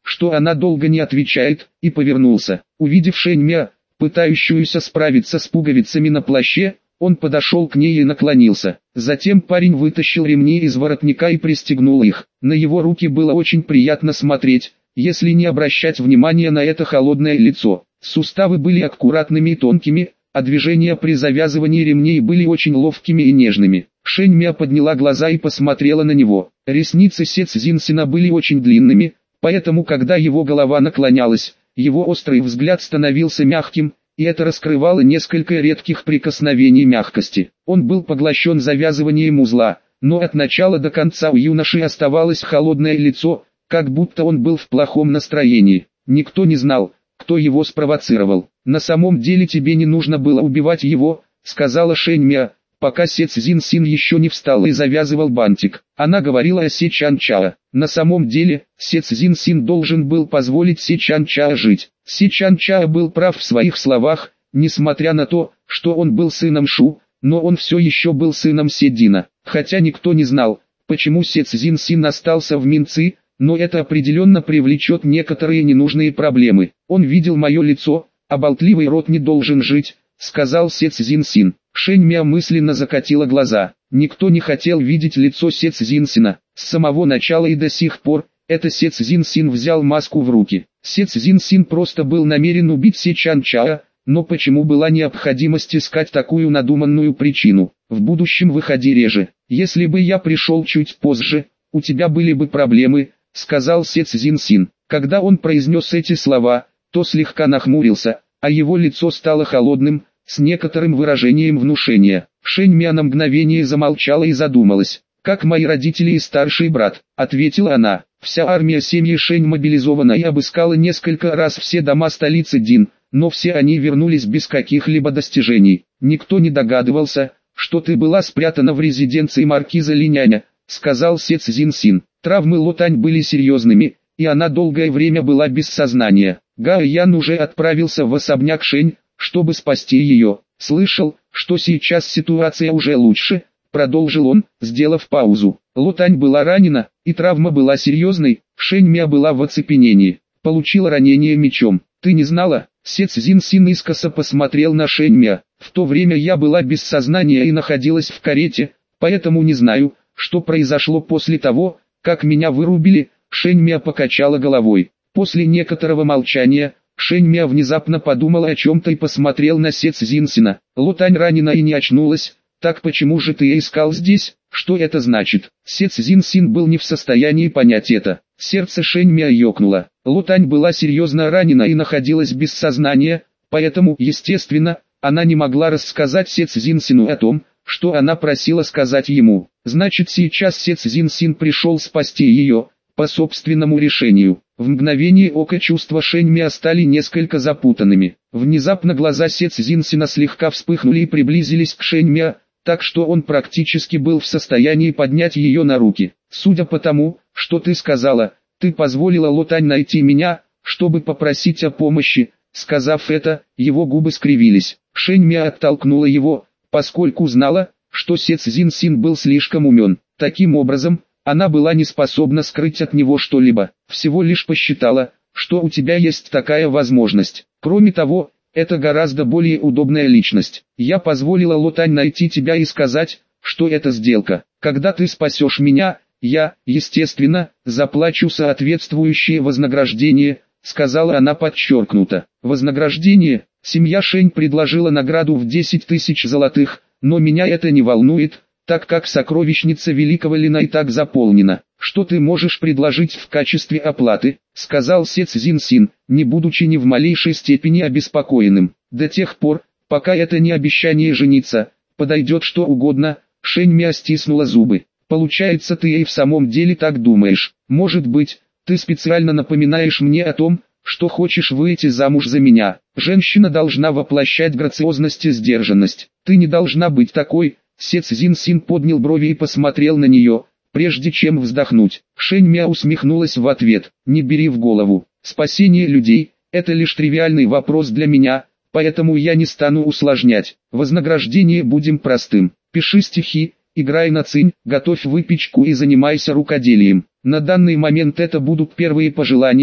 что она долго не отвечает, и повернулся. Увидев Шэньмя, пытающуюся справиться с пуговицами на плаще, он подошел к ней и наклонился. Затем парень вытащил ремни из воротника и пристегнул их. На его руки было очень приятно смотреть, если не обращать внимания на это холодное лицо. Суставы были аккуратными и тонкими, а движения при завязывании ремней были очень ловкими и нежными. Шэньмя подняла глаза и посмотрела на него. Ресницы Се Цзиньсина были очень длинными, поэтому когда его голова наклонялась, его острый взгляд становился мягким, и это раскрывало несколько редких прикосновений мягкости. Он был поглощен завязыванием узла, но от начала до конца у юноши оставалось холодное лицо, как будто он был в плохом настроении. Никто не знал, кто его спровоцировал. «На самом деле тебе не нужно было убивать его», — сказала Шэньмя, пока Се Цзиньсин еще не встал и завязывал бантик. Она говорила о Се Чанчаа. На самом деле, Се Цзиньсин должен был позволить Се Чанчаа жить. Се Чанчаа был прав в своих словах, несмотря на то, что он был сыном Шу, но он все еще был сыном Седина. Хотя никто не знал, почему Се Цзиньсин остался в Минци, но это определенно привлечет некоторые ненужные проблемы. Он видел мое лицо, а болтливый рот не должен жить, сказал Се Цзиньсин. Шэньмя мысленно закатила глаза. Никто не хотел видеть лицо Се Цзиньсина. С самого начала и до сих пор, это Се Цзиньсин взял маску в руки. Се Цзиньсин просто был намерен убить Се Чанчаа, но почему была необходимость искать такую надуманную причину? В будущем выходи реже. Если бы я пришел чуть позже, у тебя были бы проблемы, сказал Се Цзиньсин. Когда он произнес эти слова, то слегка нахмурился, а его лицо стало холодным, с некоторым выражением внушения. Шэньмя на мгновение замолчала и задумалась. «Как мои родители и старший брат», — ответила она. Вся армия семьи Шэнь мобилизована и обыскала несколько раз все дома столицы Дин, но все они вернулись без каких-либо достижений. «Никто не догадывался, что ты была спрятана в резиденции маркиза Линяня», — сказал Се Цзиньсин. Травмы Лотань были серьезными, и она долгое время была без сознания. Гао Ян уже отправился в особняк Шэнь, чтобы спасти ее. «Слышал, что сейчас ситуация уже лучше», — продолжил он, сделав паузу. Лотань была ранена, и травма была серьезной. Шэньмя была в оцепенении. Получила ранение мечом. «Ты не знала?» Се Цзиньсин искоса посмотрел на Шэньмя. «В то время я была без сознания и находилась в карете, поэтому не знаю, что произошло после того, как меня вырубили». Шэньмя покачала головой. После некоторого молчания, Шэньмя внезапно подумал о чем-то и посмотрел на Се Цзиньсина. «Лотань ранена и не очнулась, так почему же ты искал здесь? Что это значит?» Се Цзиньсин был не в состоянии понять это. Сердце Шэньмя ёкнуло. Лотань была серьезно ранена и находилась без сознания, поэтому, естественно, она не могла рассказать Се Цзиньсину о том, что она просила сказать ему. Значит, сейчас Се Цзиньсин пришел спасти ее, по собственному решению. В мгновение ока чувства Шэньмя стали несколько запутанными. Внезапно глаза Се Цзиньсина слегка вспыхнули и приблизились к Шэньмя, так что он практически был в состоянии поднять ее на руки. «Судя по тому, что ты сказала, ты позволила Лотань найти меня, чтобы попросить о помощи». Сказав это, его губы скривились. Шэньмя оттолкнула его, поскольку знала, что Се Цзиньсин был слишком умен. Таким образом, она была не способна скрыть от него что-либо, всего лишь посчитала, что у тебя есть такая возможность. Кроме того, это гораздо более удобная личность. Я позволила Лотань найти тебя и сказать, что это сделка. Когда ты спасешь меня, я, естественно, заплачу соответствующее вознаграждение, сказала она подчеркнуто. Вознаграждение? Семья Шэнь предложила награду в десять тысяч золотых, но меня это не волнует, так как сокровищница Великого Лина и так заполнена. «Что ты можешь предложить в качестве оплаты?» — сказал Се Цзиньсин, не будучи ни в малейшей степени обеспокоенным. «До тех пор, пока это не обещание жениться, подойдет что угодно». Шэньмя стиснула зубы. «Получается, ты и в самом деле так думаешь. Может быть, ты специально напоминаешь мне о том, что хочешь выйти замуж за меня. Женщина должна воплощать грациозность и сдержанность. Ты не должна быть такой». Се Цзиньсин поднял брови и посмотрел на нее, прежде чем вздохнуть. Шэньмя усмехнулась в ответ. «Не бери в голову. Спасение людей – это лишь тривиальный вопрос для меня, поэтому я не стану усложнять. Вознаграждение будем простым. Пиши стихи, играй на цинь, готовь выпечку и занимайся рукоделием. На данный момент это будут первые пожелания»,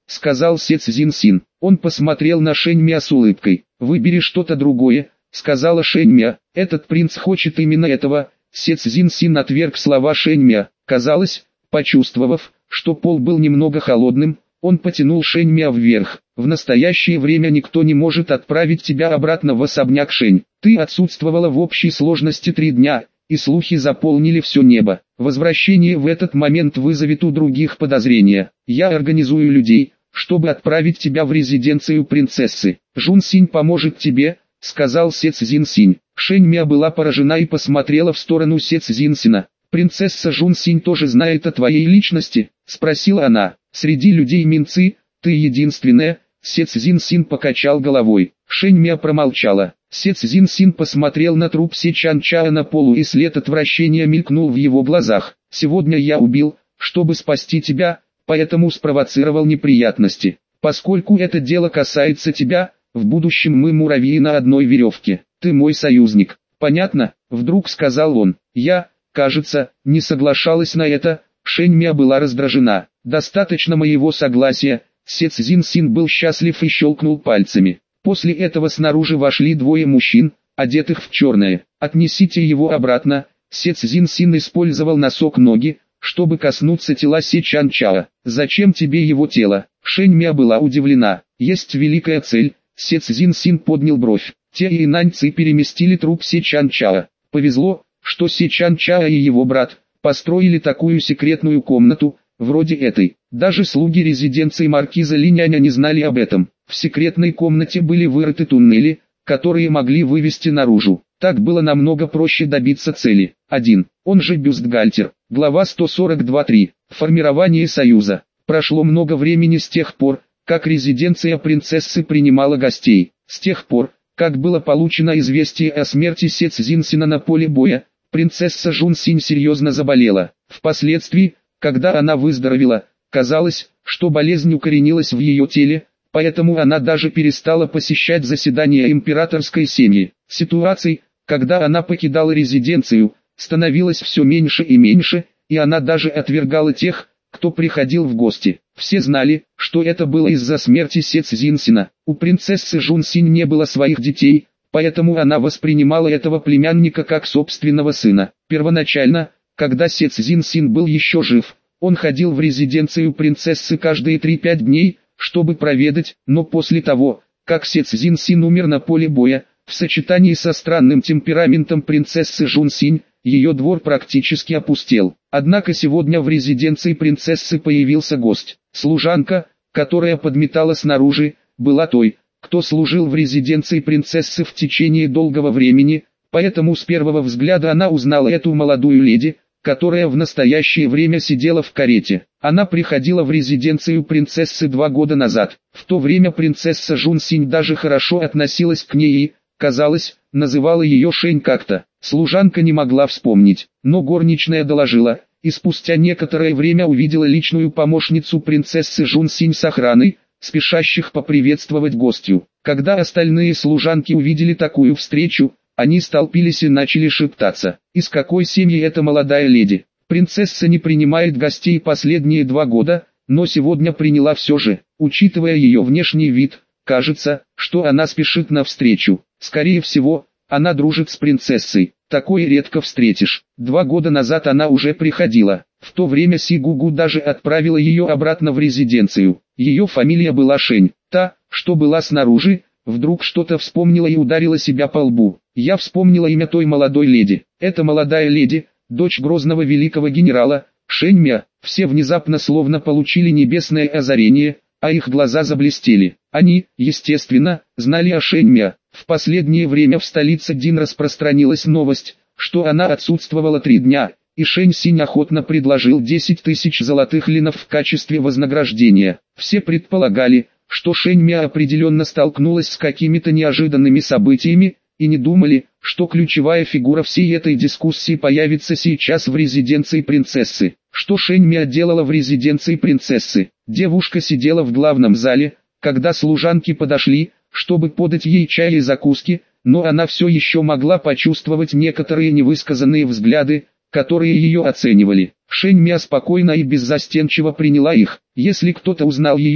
сказал Се Цзиньсин. Он посмотрел на Шэньмя с улыбкой. «Выбери что-то другое», сказала Шэньмя. «Этот принц хочет именно этого». Се Цзиньсин отверг слова Шэньмя. Казалось, почувствовав, что пол был немного холодным, он потянул Шэньмя вверх. «В настоящее время никто не может отправить тебя обратно в особняк Шэнь. Ты отсутствовала в общей сложности три дня, и слухи заполнили все небо. Возвращение в этот момент вызовет у других подозрения. Я организую людей, чтобы отправить тебя в резиденцию принцессы. Жун Синь поможет тебе», сказал Се Цзиньсин. Шэньмя была поражена и посмотрела в сторону Се Цзиньсина. «Принцесса Жун Синь тоже знает о твоей личности?» спросила она. «Среди людей Минцы, ты единственная». Се Цзиньсин покачал головой. Шэньмя промолчала. Се Цзиньсин посмотрел на труп Се Чанчая на полу, и след отвращения мелькнул в его глазах. «Сегодня я убил, чтобы спасти тебя, поэтому спровоцировал неприятности. Поскольку это дело касается тебя, в будущем мы муравьи на одной веревке. Ты мой союзник. Понятно?» Вдруг сказал он. «Я, кажется, не соглашалась на это». Шэньмя была раздражена. «Достаточно моего согласия». Се Цзиньсин был счастлив и щелкнул пальцами. После этого снаружи вошли двое мужчин, одетых в черное. «Отнесите его обратно». Се Цзиньсин использовал носок ноги, чтобы коснуться тела Се Чанчая. «Зачем тебе его тело?» Шэньмя была удивлена. «Есть великая цель». Се Цзиньсин поднял бровь. Те и наньцы переместили труп Се Чанчая. Повезло, что Се Чанчая и его брат построили такую секретную комнату, вроде этой. Даже слуги резиденции маркиза Линяня не знали об этом. В секретной комнате были вырыты туннели, которые могли вывести наружу. Так было намного проще добиться цели. один. Он же бюстгальтер. Глава сто сорок два точка три. Формирование союза. Прошло много времени с тех пор, как резиденция принцессы принимала гостей. С тех пор, как было получено известие о смерти Се Цзиньсина на поле боя, принцесса Жун Синь серьезно заболела. Впоследствии, когда она выздоровела, казалось, что болезнь укоренилась в ее теле, поэтому она даже перестала посещать заседания императорской семьи. Ситуаций, когда она покидала резиденцию, становилось все меньше и меньше, и она даже отвергала тех, кто приходил в гости. Все знали, что это было из-за смерти Се Цзиньсина. У принцессы Жун Синь не было своих детей, поэтому она воспринимала этого племянника как собственного сына. Первоначально, когда Се Цзиньсин был еще жив, он ходил в резиденцию принцессы каждые три-пять дней, чтобы проведать, но после того, как Се Цзиньсин умер на поле боя, в сочетании со странным темпераментом принцессы Жун Синь, ее двор практически опустел. Однако сегодня в резиденции принцессы появился гость. Служанка, которая подметала снаружи, была той, кто служил в резиденции принцессы в течение долгого времени, поэтому с первого взгляда она узнала эту молодую леди, которая в настоящее время сидела в карете. Она приходила в резиденцию принцессы два года назад. В то время принцесса Жун Синь даже хорошо относилась к ней и, казалось, называла ее Шэнь как-то. Служанка не могла вспомнить, но горничная доложила, и спустя некоторое время увидела личную помощницу принцессы Жун Синь с охраной, спешащих поприветствовать гостью. Когда остальные служанки увидели такую встречу, они столпились и начали шептаться. Из какой семьи эта молодая леди? Принцесса не принимает гостей последние два года, но сегодня приняла все же. Учитывая ее внешний вид, кажется, что она спешит навстречу. Скорее всего, она дружит с принцессой. Такое редко встретишь. Два года назад она уже приходила. В то время Си Гугу даже отправила ее обратно в резиденцию. Ее фамилия была Шэнь. Та, что была снаружи, вдруг что-то вспомнила и ударила себя по лбу. Я вспомнила имя той молодой леди. Эта молодая леди, дочь грозного великого генерала, Шэньмя. Все внезапно словно получили небесное озарение, а их глаза заблестели. Они, естественно, знали о Шэньмя. В последнее время в столице Дин распространилась новость, что она отсутствовала три дня, и Шэнь Синь охотно предложил десять тысяч золотых линов в качестве вознаграждения. Все предполагали, что Шэньмя определенно столкнулась с какими-то неожиданными событиями, и не думали, что ключевая фигура всей этой дискуссии появится сейчас в резиденции принцессы. Что Шэньмя делала в резиденции принцессы? Девушка сидела в главном зале, когда служанки подошли, чтобы подать ей чай и закуски, но она все еще могла почувствовать некоторые невысказанные взгляды, которые ее оценивали. Шэньмя спокойно и беззастенчиво приняла их. Если кто-то узнал ее,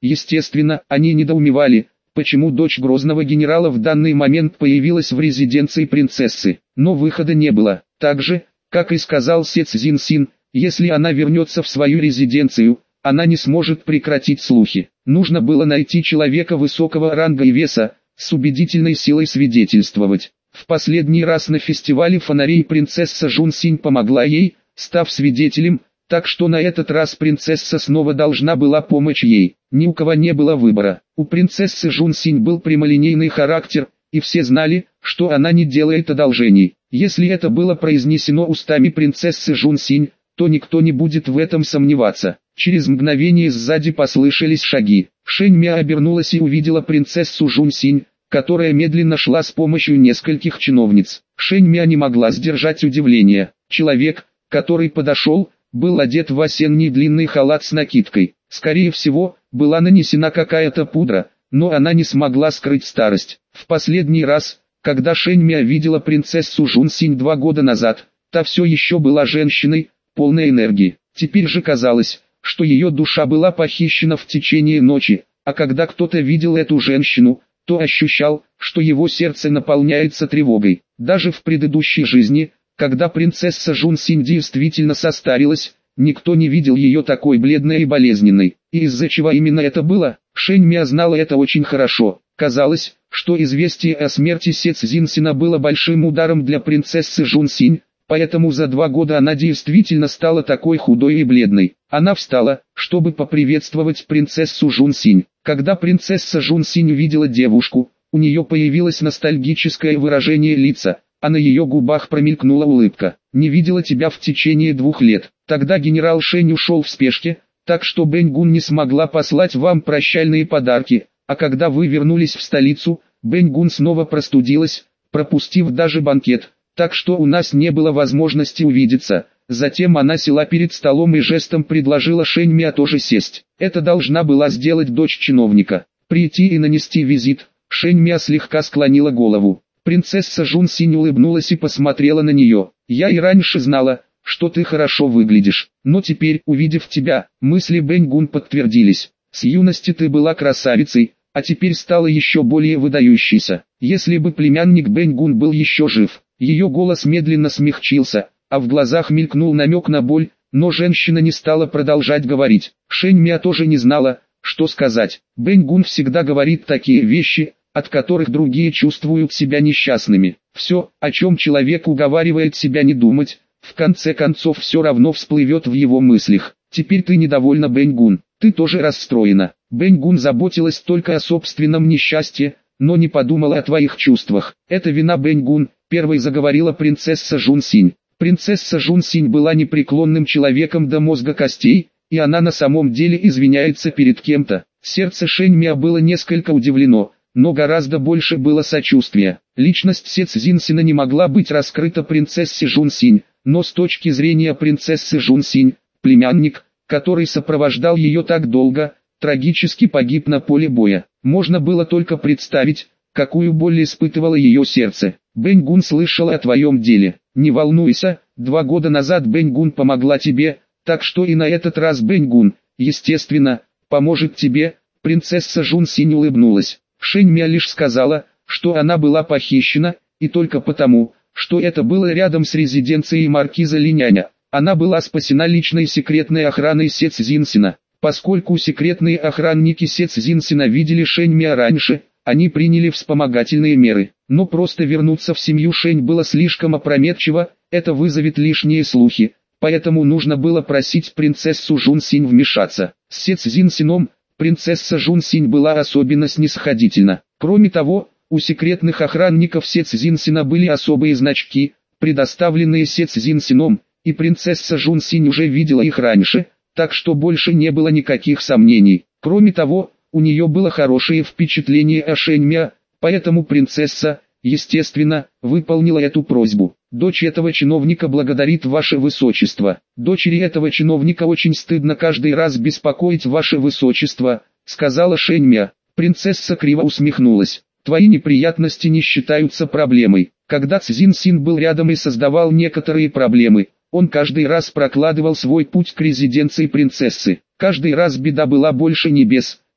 Естественно, они недоумевали, почему дочь грозного генерала в данный момент появилась в резиденции принцессы. Но выхода не было. Так же, как и сказал Се Цзиньсин, если она вернется в свою резиденцию, она не сможет прекратить слухи. Нужно было найти человека высокого ранга и веса, с убедительной силой свидетельствовать. В последний раз на фестивале фонарей принцесса Жунсинь помогла ей, став свидетелем, так что на этот раз принцесса снова должна была помочь ей. Ни у кого не было выбора. У принцессы Жунсинь был прямолинейный характер, и все знали, что она не делает одолжений. Если это было произнесено устами принцессы Жунсинь, то никто не будет в этом сомневаться. Через мгновение сзади послышались шаги. Шэнь Мя обернулась и увидела принцессу Жунсинь, которая медленно шла с помощью нескольких чиновниц. Шэнь Мя не могла сдержать удивление. Человек, который подошел, был одет в осенний длинный халат с накидкой. Скорее всего, была нанесена какая-то пудра, но она не смогла скрыть старость. В последний раз, когда Шэнь Мя видела принцессу Жунсинь два года назад, та все еще была женщиной, полной энергии. Теперь же казалось, что ее душа была похищена в течение ночи, а когда кто-то видел эту женщину, то ощущал, что его сердце наполняется тревогой. Даже в предыдущей жизни, когда принцесса Жунсинь действительно состарилась, никто не видел ее такой бледной и болезненной. И из-за чего именно это было, Шэнь Мя знала это очень хорошо. Казалось, что известие о смерти Се Цзиньсина было большим ударом для принцессы Жунсинь, поэтому за два года она действительно стала такой худой и бледной. Она встала, чтобы поприветствовать принцессу Жунсинь. Когда принцесса Жунсинь увидела девушку, у нее появилось ностальгическое выражение лица, а на ее губах промелькнула улыбка. «Не видела тебя в течение двух лет». Тогда генерал Шэнь ушел в спешке, так что Бэнь Гун не смогла послать вам прощальные подарки, а когда вы вернулись в столицу, Бэнь Гун снова простудилась, пропустив даже банкет, так что у нас не было возможности увидеться. Затем она села перед столом и жестом предложила Шэнь Мя тоже сесть. Это должна была сделать дочь чиновника. Прийти и нанести визит. Шэнь Мя слегка склонила голову. Принцесса Жунсинь улыбнулась и посмотрела на нее. «Я и раньше знала, что ты хорошо выглядишь, но теперь, увидев тебя, мысли Бэнь Гун подтвердились. С юности ты была красавицей, а теперь стала еще более выдающейся. Если бы племянник Бэнь Гун был еще жив». Ее голос медленно смягчился, а в глазах мелькнул намек на боль, но женщина не стала продолжать говорить. Шэнь Мя тоже не знала, что сказать. Бэнь Гун всегда говорит такие вещи, от которых другие чувствуют себя несчастными. Все, о чем человек уговаривает себя не думать, в конце концов все равно всплывет в его мыслях. Теперь ты недовольна, Бэнь Гун, ты тоже расстроена. Бэнь Гун заботилась только о собственном несчастье, но не подумала о твоих чувствах. Это вина Бэнь Гун, первой заговорила принцесса Жунсинь. Принцесса Жунсинь была непреклонным человеком до мозга костей, и она на самом деле извиняется перед кем-то. Сердце Шэнь Мя было несколько удивлено, но гораздо больше было сочувствия. Личность Се Цзиньсина не могла быть раскрыта принцессе Жунсинь, но с точки зрения принцессы Жунсинь, племянник, который сопровождал ее так долго, трагически погиб на поле боя. Можно было только представить, какую боль испытывало ее сердце. Бэнь Гун слышала о твоем деле. Не волнуйся, два года назад Бэнь Гун помогла тебе, так что и на этот раз Бэнь Гун, естественно, поможет тебе. Принцесса Жунсинь улыбнулась. Шэнь Мя лишь сказала, что она была похищена, и только потому, что это было рядом с резиденцией маркиза Линяня. Она была спасена личной секретной охраной Се Цзиньсина. Поскольку секретные охранники Се Цзиньсина видели Шэнь Мя раньше, они приняли вспомогательные меры. Но просто вернуться в семью Шэнь было слишком опрометчиво, это вызовет лишние слухи, поэтому нужно было просить принцессу Жунсинь вмешаться. С Се Цзиньсином принцесса Жунсинь была особенно снисходительна. Кроме того, у секретных охранников Се Цзиньсина были особые значки, предоставленные Се Цзиньсином, и принцесса Жунсинь уже видела их раньше, так что больше не было никаких сомнений. Кроме того, у нее было хорошее впечатление о Шэнь Мя, поэтому принцесса, естественно, выполнила эту просьбу. Дочь этого чиновника благодарит ваше высочество. Дочери этого чиновника очень стыдно каждый раз беспокоить ваше высочество, сказала Шэнь Мя. Принцесса криво усмехнулась. Твои неприятности не считаются проблемой. Когда Цзиньсин был рядом и создавал некоторые проблемы, он каждый раз прокладывал свой путь к резиденции принцессы. Каждый раз беда была больше небес,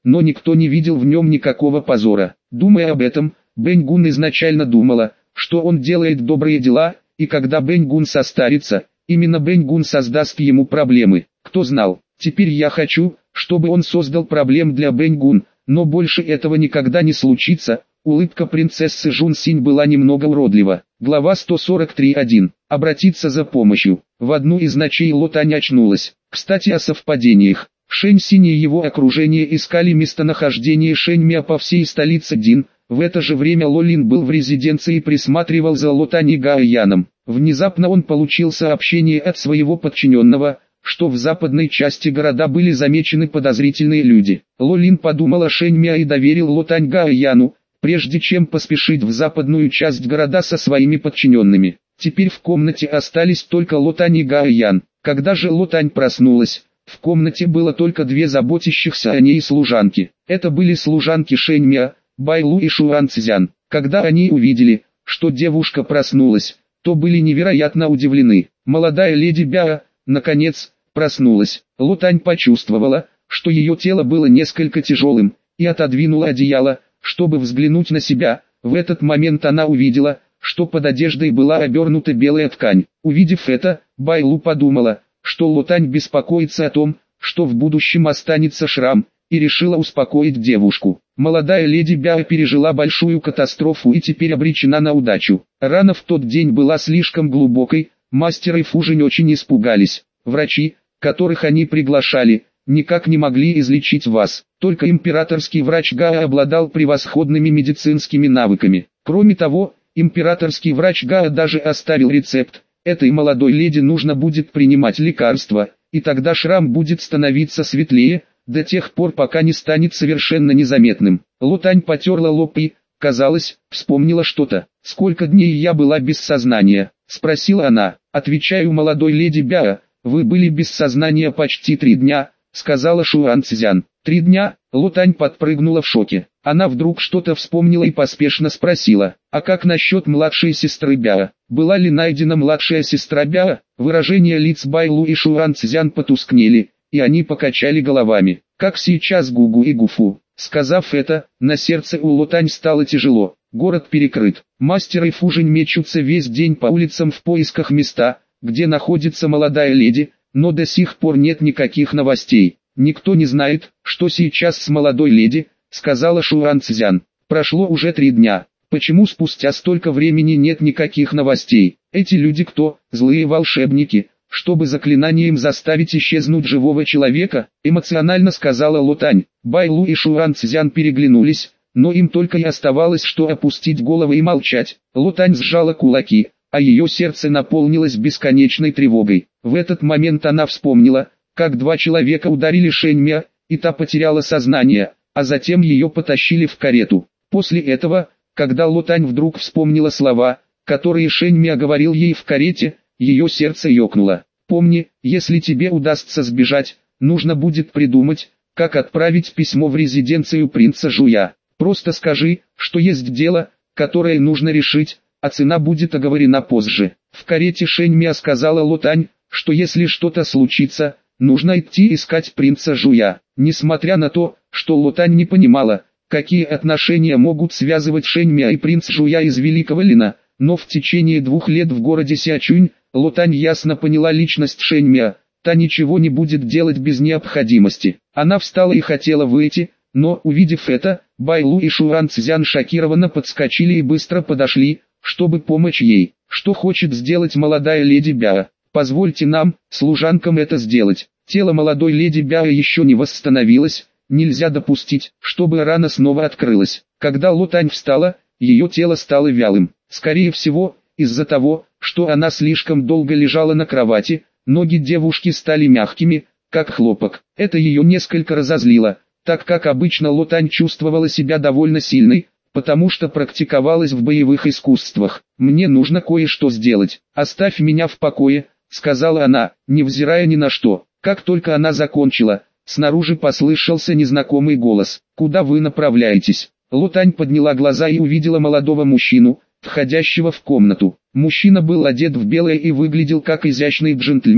но никто не видел в нем никакого позора. Думая об этом, Бэнь-гун изначально думала, что он делает добрые дела, и когда Бэнь-гун состарится, именно Бэнь-гун создаст ему проблемы. Кто знал, теперь я хочу, чтобы он создал проблем для Бэнь-гун, но больше этого никогда не случится. Улыбка принцессы Жун-Синь была немного уродлива. Глава сто сорок три точка один. Обратиться за помощью. В одну из ночей Лотань очнулась. Кстати, о совпадениях. Шэнь-Синь и его окружение искали местонахождение Шэнь-Мя по всей столице Дин. В это же время Лолин был в резиденции и присматривал за Лотань и Гаояном. Внезапно он получил сообщение от своего подчиненного, что в западной части города были замечены подозрительные люди. Лолин подумал о Шэнь-Мя и доверил Лотань Гаояну, прежде чем поспешить в западную часть города со своими подчиненными. Теперь в комнате остались только Лотань и Гаоян. Когда же Лотань проснулась, в комнате было только две заботящихся о ней служанки. Это были служанки Шэнь-Мя, Байлу и Шуан Цзян. Когда они увидели, что девушка проснулась, то были невероятно удивлены. Молодая леди Бяо, наконец, проснулась. Лотань почувствовала, что ее тело было несколько тяжелым, и отодвинула одеяло, чтобы взглянуть на себя. В этот момент она увидела, что под одеждой была обернута белая ткань. Увидев это, Байлу подумала, что Лотань беспокоится о том, что в будущем останется шрам, и решила успокоить девушку. Молодая леди Бяо пережила большую катастрофу и теперь обречена на удачу. Рана в тот день была слишком глубокой, мастер и Фужень очень испугались. Врачи, которых они приглашали, никак не могли излечить вас. Только императорский врач Гао обладал превосходными медицинскими навыками. Кроме того, императорский врач Гао даже оставил рецепт. Этой молодой леди нужно будет принимать лекарства, и тогда шрам будет становиться светлее, до тех пор пока не станет совершенно незаметным. Лотань потерла лоб и, казалось, вспомнила что-то. «Сколько дней я была без сознания?» – спросила она. «Отвечаю молодой леди Бяо, вы были без сознания почти три дня», – сказала Шуан Цзян. «Три дня?» – Лотань подпрыгнула в шоке. Она вдруг что-то вспомнила и поспешно спросила: «А как насчет младшей сестры Бяо? Была ли найдена младшая сестра Бяо?» Выражения лиц Байлу и Шуан Цзян потускнели, и они покачали головами, как сейчас Гугу и Гуфу. Сказав это, на сердце у Лотань стало тяжело. Город перекрыт. Мастер и Фужень мечутся весь день по улицам в поисках места, где находится молодая леди, но до сих пор нет никаких новостей. «Никто не знает, что сейчас с молодой леди», — сказала Шуан Цзян. «Прошло уже три дня. Почему спустя столько времени нет никаких новостей? Эти люди кто? Злые волшебники, чтобы заклинанием заставить исчезнуть живого человека?» — эмоционально сказала Лотань. Байлу и Шуан Цзян переглянулись, но им только и оставалось что опустить головы и молчать. Лотань сжала кулаки, а ее сердце наполнилось бесконечной тревогой. В этот момент она вспомнила, как два человека ударили Шэнь-Мя, и та потеряла сознание, а затем ее потащили в карету. После этого, когда Лотань вдруг вспомнила слова, которые Шэнь-Мя говорил ей в карете, ее сердце ёкнуло. «Помни, если тебе удастся сбежать, нужно будет придумать, как отправить письмо в резиденцию принца Жуя. Просто скажи, что есть дело, которое нужно решить, а цена будет оговорена позже». В карете Шэнь-Мя сказала Лотань, что если что-то случится, нужно идти искать принца Жуя. Несмотря на то, что Лотань не понимала, какие отношения могут связывать Шэнь-Мя и принц Жуя из Великого Лина, но в течение двух лет в городе Сячунь, Лотань ясно поняла личность Шэнь-Мя. Та ничего не будет делать без необходимости. Она встала и хотела выйти, но, увидев это, Байлу и Шуан Цзян шокированно подскочили и быстро подошли, чтобы помочь ей. «Что хочет сделать молодая леди Бяо? Позвольте нам, служанкам, это сделать». Тело молодой леди Бяо еще не восстановилось, нельзя допустить, чтобы рана снова открылась. Когда Лотань встала, ее тело стало вялым. Скорее всего, из-за того, что она слишком долго лежала на кровати, ноги девушки стали мягкими, как хлопок. Это ее несколько разозлило, так как обычно Лотань чувствовала себя довольно сильной, потому что практиковалась в боевых искусствах. «Мне нужно кое-что сделать. Оставь меня в покое», — сказала она, невзирая ни на что. Как только она закончила, снаружи послышался незнакомый голос. «Куда вы направляетесь?» Лотань подняла глаза и увидела молодого мужчину, входящего в комнату. Мужчина был одет в белое и выглядел как изящный джентльмен. Он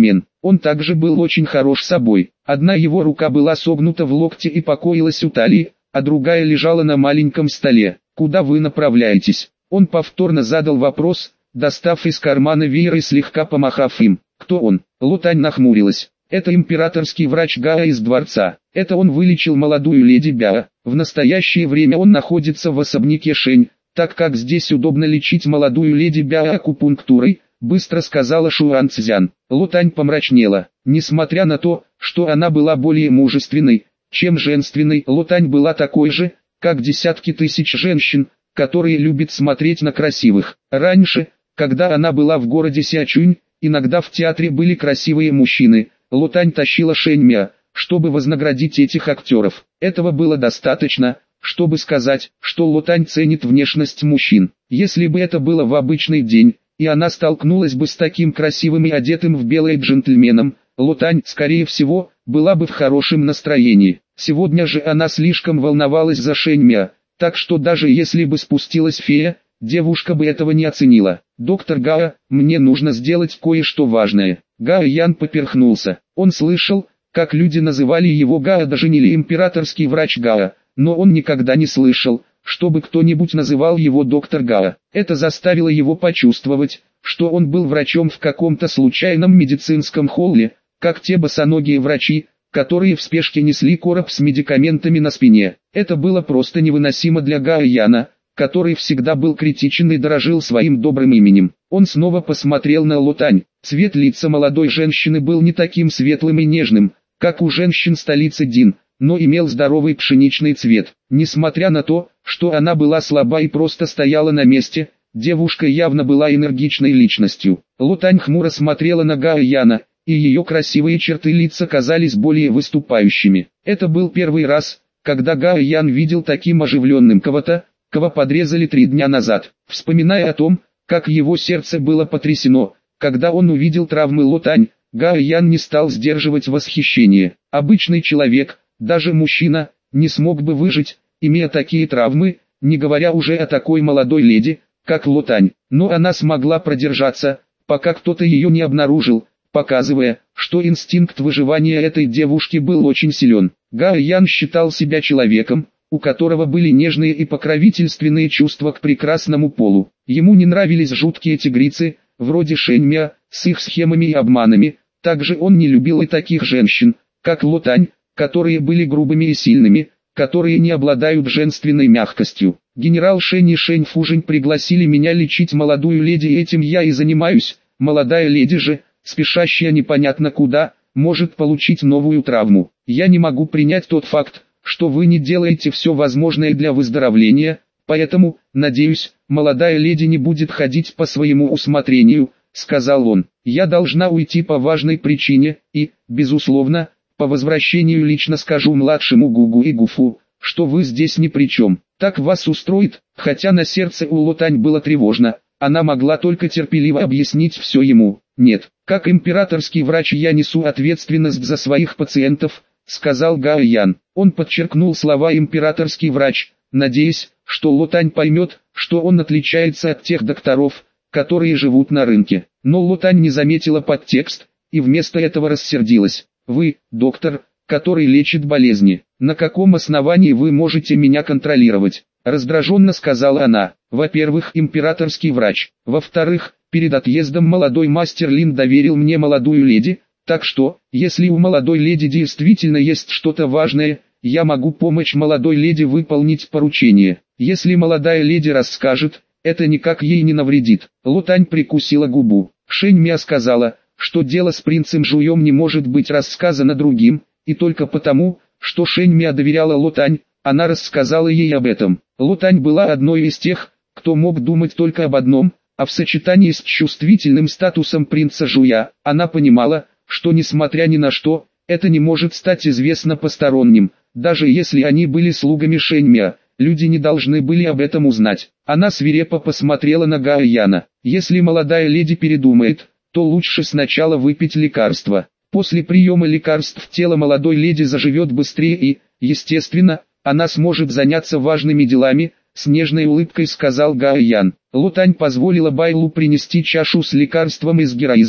Он также был очень хорош собой. Одна его рука была согнута в локте и покоилась у талии, а другая лежала на маленьком столе. «Куда вы направляетесь?» Он повторно задал вопрос, достав из кармана веер и слегка помахав им. «Кто он?» Лутань нахмурилась. «Это императорский врач Гао из дворца. Это он вылечил молодую леди Бяо. В настоящее время он находится в особняке Шэнь, так как здесь удобно лечить молодую леди Бяо акупунктурой», быстро сказала Шуан Цзян. Лутань помрачнела. Несмотря на то, что она была более мужественной, чем женственной, Лутань была такой же, как десятки тысяч женщин, которые любят смотреть на красивых. Раньше, когда она была в городе Сячунь, иногда в театре были красивые мужчины. Лутань тащила Шэнь Мя, чтобы вознаградить этих актеров. Этого было достаточно, чтобы сказать, что Лутань ценит внешность мужчин. Если бы это было в обычный день, и она столкнулась бы с таким красивым и одетым в белое джентльменом, Лутань, скорее всего, была бы в хорошем настроении. Сегодня же она слишком волновалась за Шэнь Мя, так что даже если бы спустилась фея, девушка бы этого не оценила. «Доктор Гао, мне нужно сделать кое-что важное». Гао Ян поперхнулся. Он слышал, как люди называли его Гао даже не ли императорский врач Гао, но он никогда не слышал, чтобы кто-нибудь называл его доктор Гао. Это заставило его почувствовать, что он был врачом в каком-то случайном медицинском холле, как те босоногие врачи, которые в спешке несли короб с медикаментами на спине. Это было просто невыносимо для Гао Яна, который всегда был критичен и дорожил своим добрым именем. Он снова посмотрел на Лутань. Цвет лица молодой женщины был не таким светлым и нежным, как у женщин столицы Дин, но имел здоровый пшеничный цвет. Несмотря на то, что она была слаба и просто стояла на месте, девушка явно была энергичной личностью. Лутань хмуро смотрела на Гао Яна, и ее красивые черты лица казались более выступающими. Это был первый раз, когда Гао Ян видел таким оживленным кого-то, кого подрезали три дня назад. Вспоминая о том, как его сердце было потрясено, когда он увидел травмы Лутань, Гао Ян не стал сдерживать восхищение. Обычный человек, даже мужчина, не смог бы выжить, имея такие травмы, не говоря уже о такой молодой леди, как Лутань. Но она смогла продержаться, пока кто-то ее не обнаружил, показывая, что инстинкт выживания этой девушки был очень силен. Гао Ян считал себя человеком, у которого были нежные и покровительственные чувства к прекрасному полу. Ему не нравились жуткие тигрицы, вроде Шэнь Мя, с их схемами и обманами. Также он не любил и таких женщин, как Лутань, которые были грубыми и сильными, которые не обладают женственной мягкостью. Генерал Шэнь и Шэнь Фужень пригласили меня лечить молодую леди, этим я и занимаюсь. Молодая леди же, спешащая непонятно куда, может получить новую травму. Я не могу принять тот факт, что вы не делаете все возможное для выздоровления, поэтому, надеюсь, молодая леди не будет ходить по своему усмотрению, сказал он. Я должна уйти по важной причине, и, безусловно, по возвращению лично скажу младшему Гугу и Гуфу, что вы здесь ни при чем. Так вас устроит? Хотя на сердце у Лутань было тревожно, она могла только терпеливо объяснить все ему. Нет, как императорский врач я несу ответственность за своих пациентов, сказал Гао Ян. Он подчеркнул слова императорский врач, надеясь, что Лутань поймет, что он отличается от тех докторов, которые живут на рынке. Но Лутань не заметила подтекст, и вместо этого рассердилась. Вы, доктор, который лечит болезни, на каком основании вы можете меня контролировать? Раздраженно сказала она. Во-первых, императорский врач. Во-вторых, перед отъездом молодой мастер Лин доверил мне молодую леди, так что, если у молодой леди действительно есть что-то важное, я могу помочь молодой леди выполнить поручение. Если молодая леди расскажет, это никак ей не навредит. Лутань прикусила губу. Шэнь Мя сказала, что дело с принцем Жуем не может быть рассказано другим, и только потому, что Шэнь Мя доверяла Лутань, она рассказала ей об этом. Лутань была одной из тех, кто мог думать только об одном, а в сочетании с чувствительным статусом принца Жуя, она понимала, что несмотря ни на что, это не может стать известно посторонним, даже если они были слугами Шэнь Мя, люди не должны были об этом узнать. Она свирепо посмотрела на Гао Яна. Если молодая леди передумает, то лучше сначала выпить лекарство. После приема лекарств тело молодой леди заживет быстрее и, естественно, она сможет заняться важными делами, с нежной улыбкой сказал Гао Ян. Лутань позволила Байлу принести чашу с лекарством и с героизмом,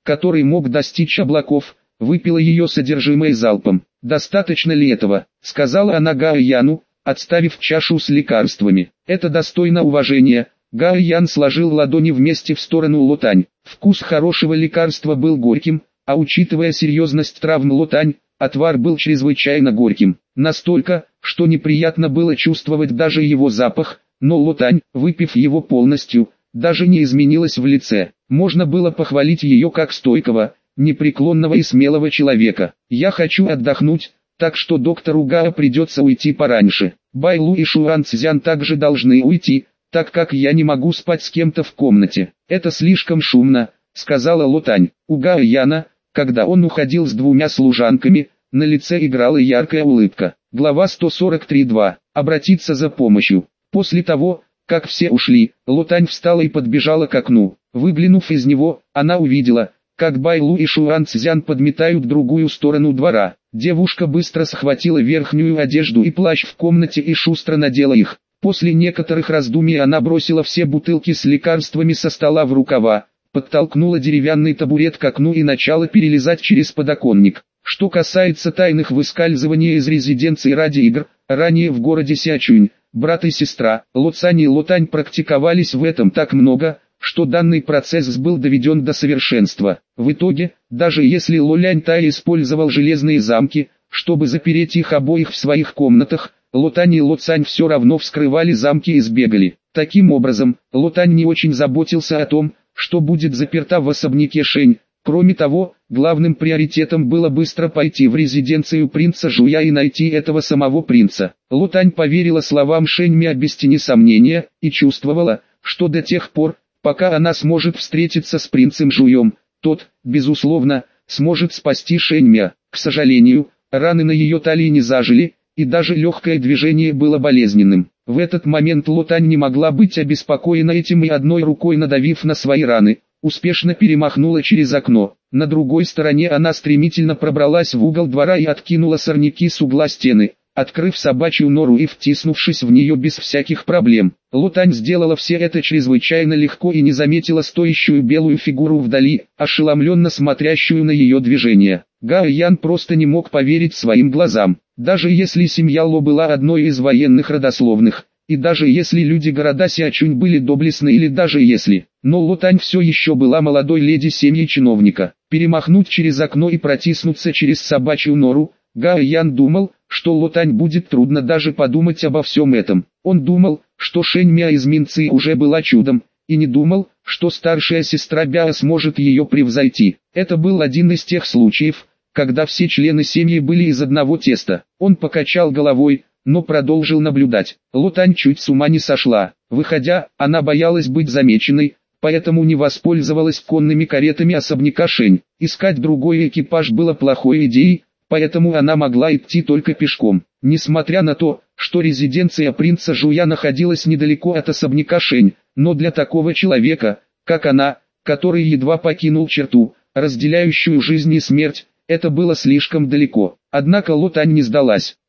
который мог достичь облаков, выпила ее содержимое залпом. «Достаточно ли этого?» — сказала она Гао Яну, отставив чашу с лекарствами. «Это достойно уважения». Гао Ян сложил ладони вместе в сторону Лотань. Вкус хорошего лекарства был горьким, а учитывая серьезность травм Лотань, отвар был чрезвычайно горьким. Настолько, что неприятно было чувствовать даже его запах, но Лотань, выпив его полностью, даже не изменилась в лице. Можно было похвалить ее как стойкого, непреклонного и смелого человека. «Я хочу отдохнуть, так что доктору Гао придется уйти пораньше. Байлу и Шуан Цзян также должны уйти, так как я не могу спать с кем-то в комнате. Это слишком шумно», — сказала Лотань. У Гао Яна, когда он уходил с двумя служанками, на лице играла яркая улыбка. Глава сто сорок три два. Обратиться за помощью. После того, как все ушли, Лотань встала и подбежала к окну. Выглянув из него, она увидела, как Байлу и Шуан Цзян подметают другую сторону двора. Девушка быстро схватила верхнюю одежду и плащ в комнате и шустро надела их. После некоторых раздумий она бросила все бутылки с лекарствами со стола в рукава, подтолкнула деревянный табурет к окну и начала перелезать через подоконник. Что касается тайных выскальзываний из резиденции ради игр, ранее в городе Сиачунь, брат и сестра, Лоцань и Лотань практиковались в этом так много, что данный процесс был доведен до совершенства. В итоге, даже если Лолянь Тай использовал железные замки, чтобы запереть их обоих в своих комнатах, Лотань и Лоцань все равно вскрывали замки и сбегали. Таким образом, Лотань не очень заботился о том, что будет заперта в особняке Шэнь. Кроме того, главным приоритетом было быстро пойти в резиденцию принца Жуя и найти этого самого принца. Лотань поверила словам Шэньмя без тени сомнения, и чувствовала, что до тех пор, пока она сможет встретиться с принцем Жуем, тот, безусловно, сможет спасти Шэньмя. К сожалению, раны на ее талии не зажили, и даже легкое движение было болезненным. В этот момент Лотань не могла быть обеспокоена этим и одной рукой надавив на свои раны, успешно перемахнула через окно. На другой стороне она стремительно пробралась в угол двора и откинула сорняки с угла стены, открыв собачью нору и втиснувшись в нее без всяких проблем. Лотань сделала все это чрезвычайно легко и не заметила стоящую белую фигуру вдали, ошеломленно смотрящую на ее движение. Гао Ян просто не мог поверить своим глазам. Даже если семья Ло была одной из военных родословных, и даже если люди города Сиачунь были доблестны или даже если, но Лотань все еще была молодой леди семьи чиновника. Перемахнуть через окно и протиснуться через собачью нору, Гао Ян думал, что Лотань будет трудно даже подумать обо всем этом. Он думал, что Шэньмя из Минцы уже была чудом, и не думал, что старшая сестра Бяо сможет ее превзойти. Это был один из тех случаев, когда все члены семьи были из одного теста. Он покачал головой, но продолжил наблюдать. Лотань чуть с ума не сошла. Выходя, она боялась быть замеченной, поэтому не воспользовалась конными каретами особняка Шэнь. Искать другой экипаж было плохой идеей, поэтому она могла идти только пешком. Несмотря на то, что резиденция принца Жуя находилась недалеко от особняка Шэнь, но для такого человека, как она, который едва покинул черту, разделяющую жизнь и смерть, это было слишком далеко. Однако Лотань не сдалась.